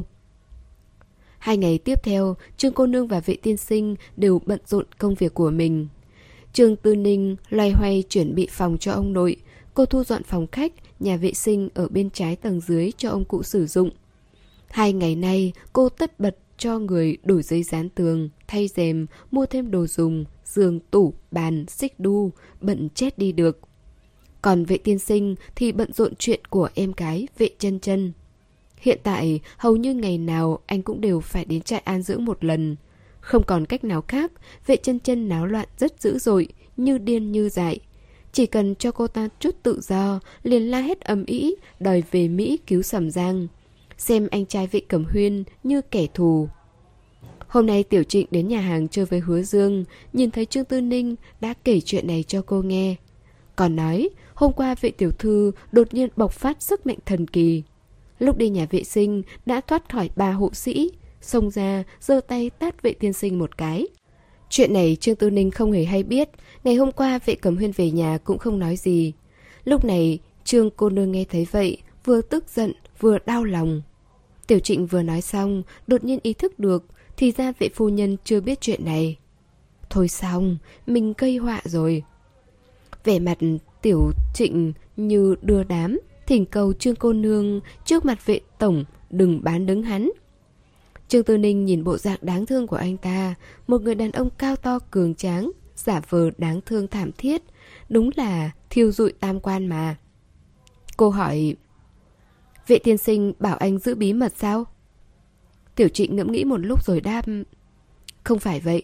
Hai ngày tiếp theo, Trương cô nương và Vệ tiên sinh đều bận rộn công việc của mình. Trương Tư Ninh loay hoay chuẩn bị phòng cho ông nội. Cô thu dọn phòng khách, nhà vệ sinh ở bên trái tầng dưới cho ông cụ sử dụng. Hai ngày nay, cô tất bật cho người đổi giấy dán tường, thay rèm, mua thêm đồ dùng, giường, tủ, bàn, xích đu, bận chết đi được. Còn Vệ tiên sinh thì bận rộn chuyện của em gái Vệ Chân Chân. Hiện tại, hầu như ngày nào anh cũng đều phải đến trại an dưỡng một lần. Không còn cách nào khác, Vệ Chân Chân náo loạn rất dữ dội, như điên như dại. Chỉ cần cho cô ta chút tự do, liền la hét ầm ĩ, đòi về Mỹ cứu Sầm Giang. Xem anh trai Vệ Cẩm Huyên như kẻ thù. Hôm nay Tiểu Trịnh đến nhà hàng chơi với Hứa Dương, nhìn thấy Trương Tư Ninh đã kể chuyện này cho cô nghe. Còn nói, hôm qua Vệ tiểu thư đột nhiên bộc phát sức mạnh thần kỳ. Lúc đi nhà vệ sinh đã thoát khỏi ba hộ sĩ, xông ra giơ tay tát Vệ tiên sinh một cái. Chuyện này Trương Tư Ninh không hề hay biết. Ngày hôm qua Vệ Cẩm Huyên về nhà cũng không nói gì. Lúc này Trương cô nương nghe thấy vậy, vừa tức giận vừa đau lòng. Tiểu Trịnh vừa nói xong, đột nhiên ý thức được, thì ra Vệ phu nhân chưa biết chuyện này. Thôi xong, mình gây họa rồi. Vẻ mặt Tiểu Trịnh như đưa đám, thỉnh cầu Trương cô nương trước mặt Vệ tổng đừng bán đứng hắn. Trương Tư Ninh nhìn bộ dạng đáng thương của anh ta, một người đàn ông cao to cường tráng, giả vờ đáng thương thảm thiết, đúng là thiêu rụi tam quan mà. Cô hỏi, Vệ tiên sinh bảo anh giữ bí mật sao? Tiểu Trịnh ngẫm nghĩ một lúc rồi đáp, không phải vậy.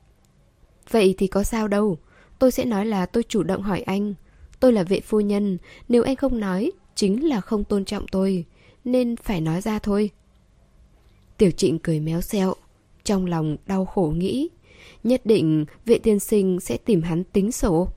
Vậy thì có sao đâu, tôi sẽ nói là tôi chủ động hỏi anh. Tôi là Vệ phu nhân, nếu anh không nói, chính là không tôn trọng tôi, nên phải nói ra thôi. Tiểu Trịnh cười méo xẹo, trong lòng đau khổ nghĩ, nhất định Vệ tiên sinh sẽ tìm hắn tính sổ.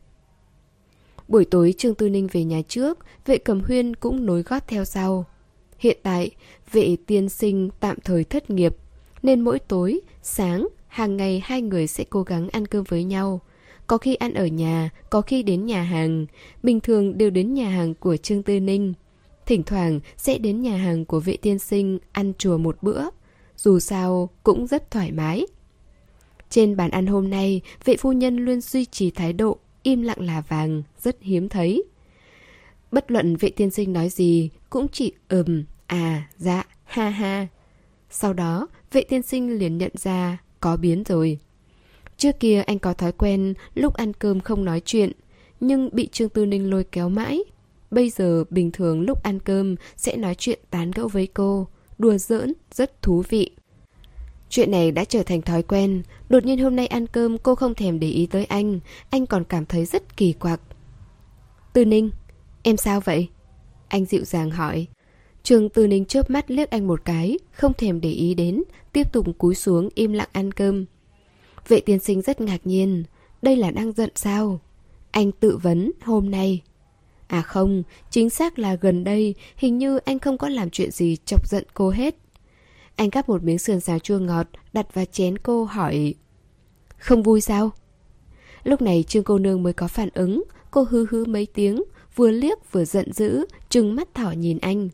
Buổi tối Trương Tư Ninh về nhà trước, Vệ Cẩm Huyên cũng nối gót theo sau. Hiện tại, Vệ tiên sinh tạm thời thất nghiệp, nên mỗi tối, sáng, hàng ngày hai người sẽ cố gắng ăn cơm với nhau. Có khi ăn ở nhà, có khi đến nhà hàng, bình thường đều đến nhà hàng của Trương Tư Ninh. Thỉnh thoảng sẽ đến nhà hàng của Vệ tiên sinh ăn chùa một bữa, dù sao cũng rất thoải mái. Trên bàn ăn hôm nay, Vệ phu nhân luôn duy trì thái độ im lặng là vàng, rất hiếm thấy. Bất luận Vệ tiên sinh nói gì, cũng chỉ ừm, à, dạ, ha ha. Sau đó, Vệ tiên sinh liền nhận ra có biến rồi. Trước kia anh có thói quen lúc ăn cơm không nói chuyện, nhưng bị Trương Tư Ninh lôi kéo mãi. Bây giờ bình thường lúc ăn cơm sẽ nói chuyện tán gẫu với cô, đùa giỡn, rất thú vị. Chuyện này đã trở thành thói quen. Đột nhiên hôm nay ăn cơm cô không thèm để ý tới anh, anh còn cảm thấy rất kỳ quặc. Tư Ninh, em sao vậy? Anh dịu dàng hỏi. Trương Tư Ninh chớp mắt liếc anh một cái, không thèm để ý đến, tiếp tục cúi xuống im lặng ăn cơm. Vệ tiên sinh rất ngạc nhiên, đây là đang giận sao? Anh tự vấn hôm nay. À không, chính xác là gần đây, hình như anh không có làm chuyện gì chọc giận cô hết. Anh gắp một miếng sườn xào chua ngọt, đặt vào chén cô hỏi. Không vui sao? Lúc này Trương cô nương mới có phản ứng, cô hứ hứ mấy tiếng, vừa liếc vừa giận dữ, trừng mắt thỏ nhìn anh.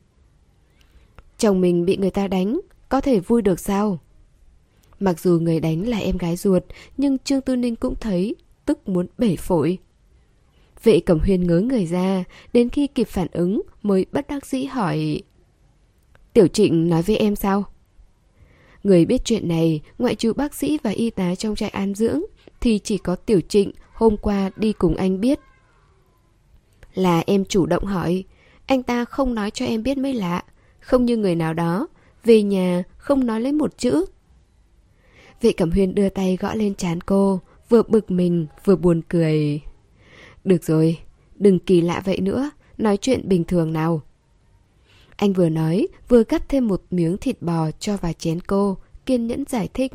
Chồng mình bị người ta đánh, có thể vui được sao? Mặc dù người đánh là em gái ruột, nhưng Trương Tư Ninh cũng thấy tức muốn bể phổi. Vệ Cẩm Huyên ngớ người ra, đến khi kịp phản ứng mới bất đắc dĩ hỏi. Tiểu Trịnh nói với em sao? Người biết chuyện này, ngoại trừ bác sĩ và y tá trong trại an dưỡng, thì chỉ có Tiểu Trịnh hôm qua đi cùng anh biết. Là em chủ động hỏi, anh ta không nói cho em biết mới lạ, không như người nào đó, về nhà không nói lấy một chữ. Vệ Cẩm Huyên đưa tay gõ lên trán cô, vừa bực mình vừa buồn cười. Được rồi, đừng kỳ lạ vậy nữa, nói chuyện bình thường nào. Anh vừa nói, vừa gắp thêm một miếng thịt bò cho vào chén cô, kiên nhẫn giải thích.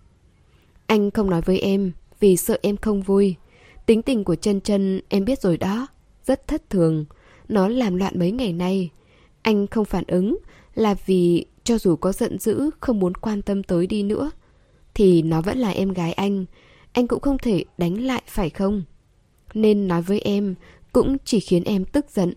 Anh không nói với em, vì sợ em không vui. Tính tình của Chân Chân em biết rồi đó, rất thất thường. Nó làm loạn mấy ngày nay. Anh không phản ứng là vì cho dù có giận dữ, không muốn quan tâm tới đi nữa, thì nó vẫn là em gái anh. Anh cũng không thể đánh lại phải không? Nên nói với em cũng chỉ khiến em tức giận.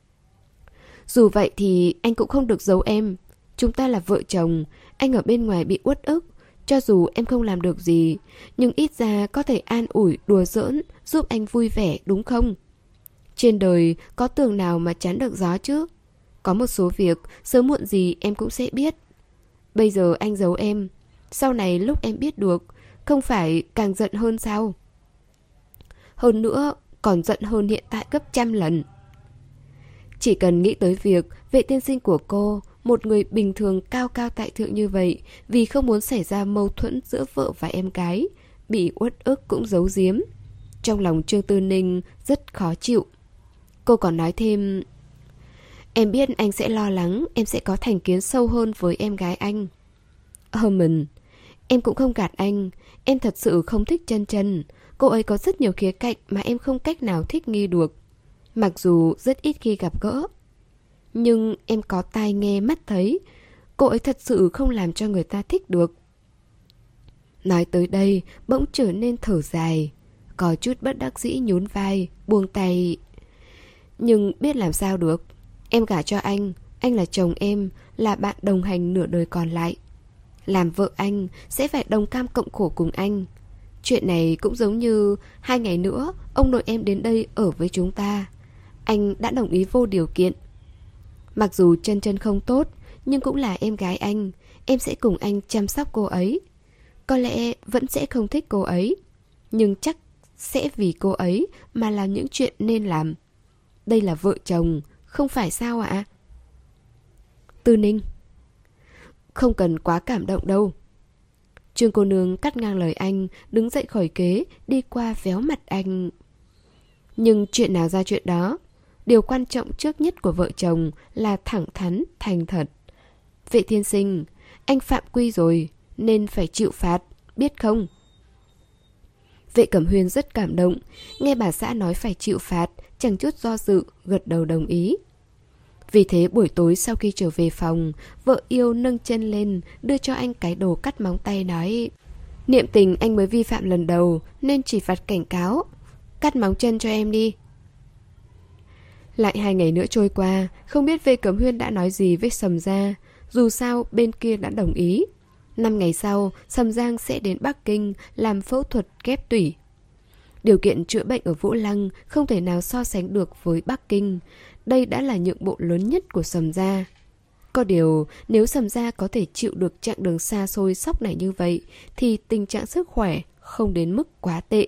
Dù vậy thì anh cũng không được giấu em. Chúng ta là vợ chồng. Anh ở bên ngoài bị uất ức. Cho dù em không làm được gì, nhưng ít ra có thể an ủi, đùa giỡn, giúp anh vui vẻ đúng không? Trên đời có tường nào mà chắn được gió chứ? Có một số việc sớm muộn gì em cũng sẽ biết. Bây giờ anh giấu em, sau này lúc em biết được, không phải càng giận hơn sao? Hơn nữa còn giận hơn hiện tại gấp trăm lần. Chỉ cần nghĩ tới việc Vệ tiên sinh của cô, một người bình thường cao cao tại thượng như vậy, vì không muốn xảy ra mâu thuẫn giữa vợ và em gái, bị uất ức cũng giấu giếm, trong lòng Trương Tư Ninh rất khó chịu. Cô còn nói thêm, em biết anh sẽ lo lắng em sẽ có thành kiến sâu hơn với em gái anh. Herman, em cũng không gạt anh, em thật sự không thích Chân Chân. Cô ấy có rất nhiều khía cạnh mà em không cách nào thích nghi được, mặc dù rất ít khi gặp gỡ. Nhưng em có tai nghe mắt thấy, cô ấy thật sự không làm cho người ta thích được. Nói tới đây bỗng trở nên thở dài, có chút bất đắc dĩ nhún vai, buông tay. Nhưng biết làm sao được, em gả cho anh, anh là chồng em, là bạn đồng hành nửa đời còn lại. Làm vợ anh sẽ phải đồng cam cộng khổ cùng anh. Chuyện này cũng giống như hai ngày nữa ông nội em đến đây ở với chúng ta. Anh đã đồng ý vô điều kiện. Mặc dù Chân Chân không tốt, nhưng cũng là em gái anh. Em sẽ cùng anh chăm sóc cô ấy. Có lẽ vẫn sẽ không thích cô ấy, nhưng chắc sẽ vì cô ấy mà làm những chuyện nên làm. Đây là vợ chồng, không phải sao ạ? Tư Ninh, không cần quá cảm động đâu. Trương cô nương cắt ngang lời anh, đứng dậy khỏi ghế, đi qua véo mặt anh. Nhưng chuyện nào ra chuyện đó, điều quan trọng trước nhất của vợ chồng là thẳng thắn, thành thật. Vệ tiên sinh, anh phạm quy rồi, nên phải chịu phạt, biết không? Vệ Cẩm Huyên rất cảm động, nghe bà xã nói phải chịu phạt, chẳng chút do dự, gật đầu đồng ý. Vì thế buổi tối sau khi trở về phòng, vợ yêu nâng chân lên, đưa cho anh cái đồ cắt móng tay nói, niệm tình anh mới vi phạm lần đầu, nên chỉ phạt cảnh cáo. Cắt móng chân cho em đi. Lại hai ngày nữa trôi qua, không biết Vệ Cẩm Huyên đã nói gì với Sầm Gia. Dù sao bên kia đã đồng ý. Năm ngày sau, Sầm Giang sẽ đến Bắc Kinh làm phẫu thuật ghép tủy. Điều kiện chữa bệnh ở Vũ Lăng không thể nào so sánh được với Bắc Kinh. Đây đã là nhượng bộ lớn nhất của Sầm Gia. Có điều, nếu Sầm Gia có thể chịu được chặng đường xa xôi sóc này như vậy, thì tình trạng sức khỏe không đến mức quá tệ.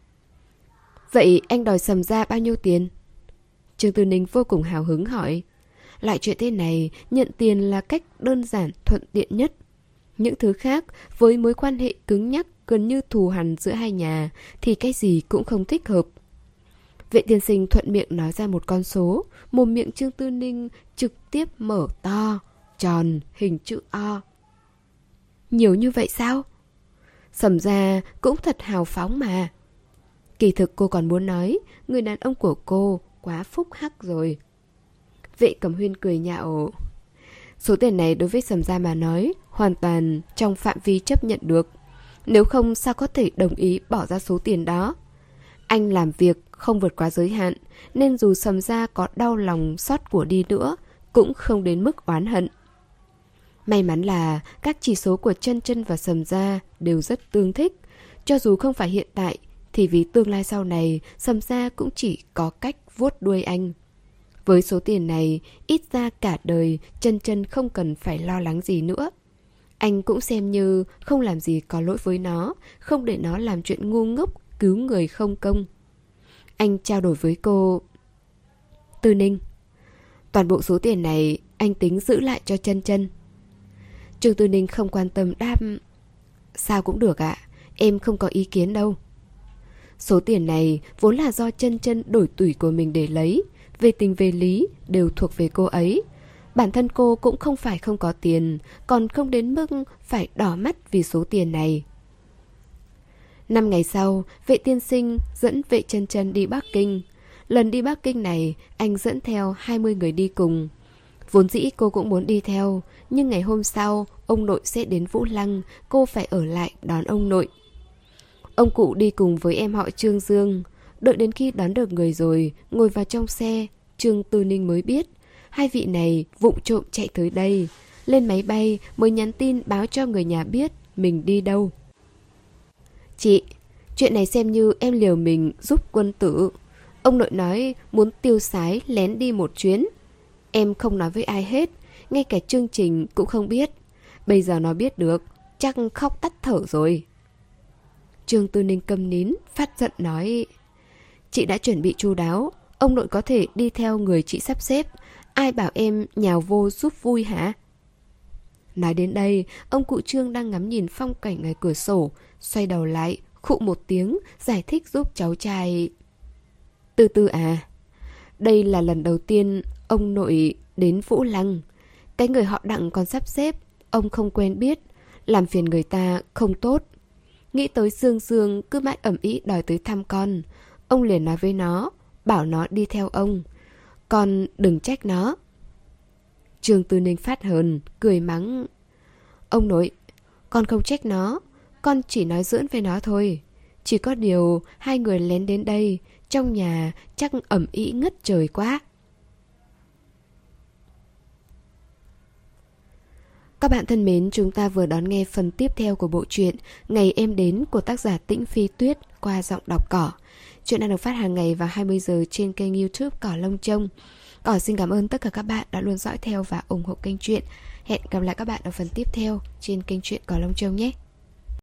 Vậy anh đòi Sầm Gia bao nhiêu tiền? Trương Tư Ninh vô cùng hào hứng hỏi. Loại chuyện thế này, nhận tiền là cách đơn giản thuận tiện nhất. Những thứ khác, với mối quan hệ cứng nhắc gần như thù hằn giữa hai nhà, thì cái gì cũng không thích hợp. Vệ tiên sinh thuận miệng nói ra một con số, mồm miệng Trương Tư Ninh trực tiếp mở to, tròn, hình chữ O. Nhiều như vậy sao? Sầm Gia cũng thật hào phóng mà. Kỳ thực cô còn muốn nói, người đàn ông của cô quá phúc hắc rồi. Vệ Cẩm Huyên cười nhạo. Số tiền này đối với Sầm gia mà nói hoàn toàn trong phạm vi chấp nhận được. Nếu không sao có thể đồng ý bỏ ra số tiền đó. Anh làm việc không vượt quá giới hạn, nên dù Sầm gia có đau lòng xót của đi nữa cũng không đến mức oán hận. May mắn là các chỉ số của Chân Chân và Sầm gia đều rất tương thích. Cho dù không phải hiện tại thì vì tương lai sau này, Sầm gia cũng chỉ có cách vuốt đuôi anh. Với số tiền này, ít ra cả đời Chân Chân không cần phải lo lắng gì nữa. Anh cũng xem như không làm gì có lỗi với nó, không để nó làm chuyện ngu ngốc cứu người không công. Anh trao đổi với cô. Tư Ninh, toàn bộ số tiền này anh tính giữ lại cho Chân Chân. Trương Tư Ninh không quan tâm đáp. Sao cũng được ạ, em không có ý kiến đâu. Số tiền này vốn là do Chân Chân đổi tủy của mình để lấy, về tình về lý đều thuộc về cô ấy. Bản thân cô cũng không phải không có tiền, còn không đến mức phải đỏ mắt vì số tiền này. Năm ngày sau, Vệ tiên sinh dẫn Vệ Chân Chân đi Bắc Kinh. Lần đi Bắc Kinh này, anh dẫn theo hai mươi người đi cùng. Vốn dĩ cô cũng muốn đi theo, nhưng ngày hôm sau, ông nội sẽ đến Vũ Lăng, cô phải ở lại đón ông nội. Ông cụ đi cùng với em họ Trương Dương. Đợi đến khi đón được người rồi, ngồi vào trong xe, Trương Tư Ninh mới biết hai vị này vụng trộm chạy tới đây. Lên máy bay mới nhắn tin báo cho người nhà biết mình đi đâu. Chị, chuyện này xem như em liều mình giúp quân tử. Ông nội nói muốn tiêu sái lén đi một chuyến. Em không nói với ai hết, ngay cả chương trình cũng không biết. Bây giờ nó biết được, chắc khóc tắt thở rồi. Trương Tư Ninh câm nín, phát giận nói. Chị đã chuẩn bị chu đáo, ông nội có thể đi theo người chị sắp xếp. Ai bảo em nhào vô giúp vui hả? Nói đến đây, ông cụ Trương đang ngắm nhìn phong cảnh ngoài cửa sổ, xoay đầu lại, khụ một tiếng, giải thích giúp cháu trai. Từ từ à, đây là lần đầu tiên ông nội đến Vũ Lăng. Cái người họ Đặng còn sắp xếp, ông không quen biết, làm phiền người ta không tốt. Nghĩ tới Dương Dương cứ mãi ẩm ý đòi tới thăm con, ông liền nói với nó, bảo nó đi theo ông. Con đừng trách nó. Trương Tư Ninh phát hờn, cười mắng. Ông nội, con không trách nó, con chỉ nói giỡn với nó thôi. Chỉ có điều hai người lén đến đây, trong nhà chắc ẩm ĩ ngất trời quá. Các bạn thân mến, chúng ta vừa đón nghe phần tiếp theo của bộ truyện Ngày Em Đến của tác giả Tĩnh Phi Tuyết qua giọng đọc Cỏ. Chuyện đang được phát hàng ngày vào hai mươi giờ trên kênh YouTube Cỏ Lông Trông. Cỏ xin cảm ơn tất cả các bạn đã luôn dõi theo và ủng hộ kênh truyện. Hẹn gặp lại các bạn ở phần tiếp theo trên kênh truyện Cỏ Lông Trông nhé.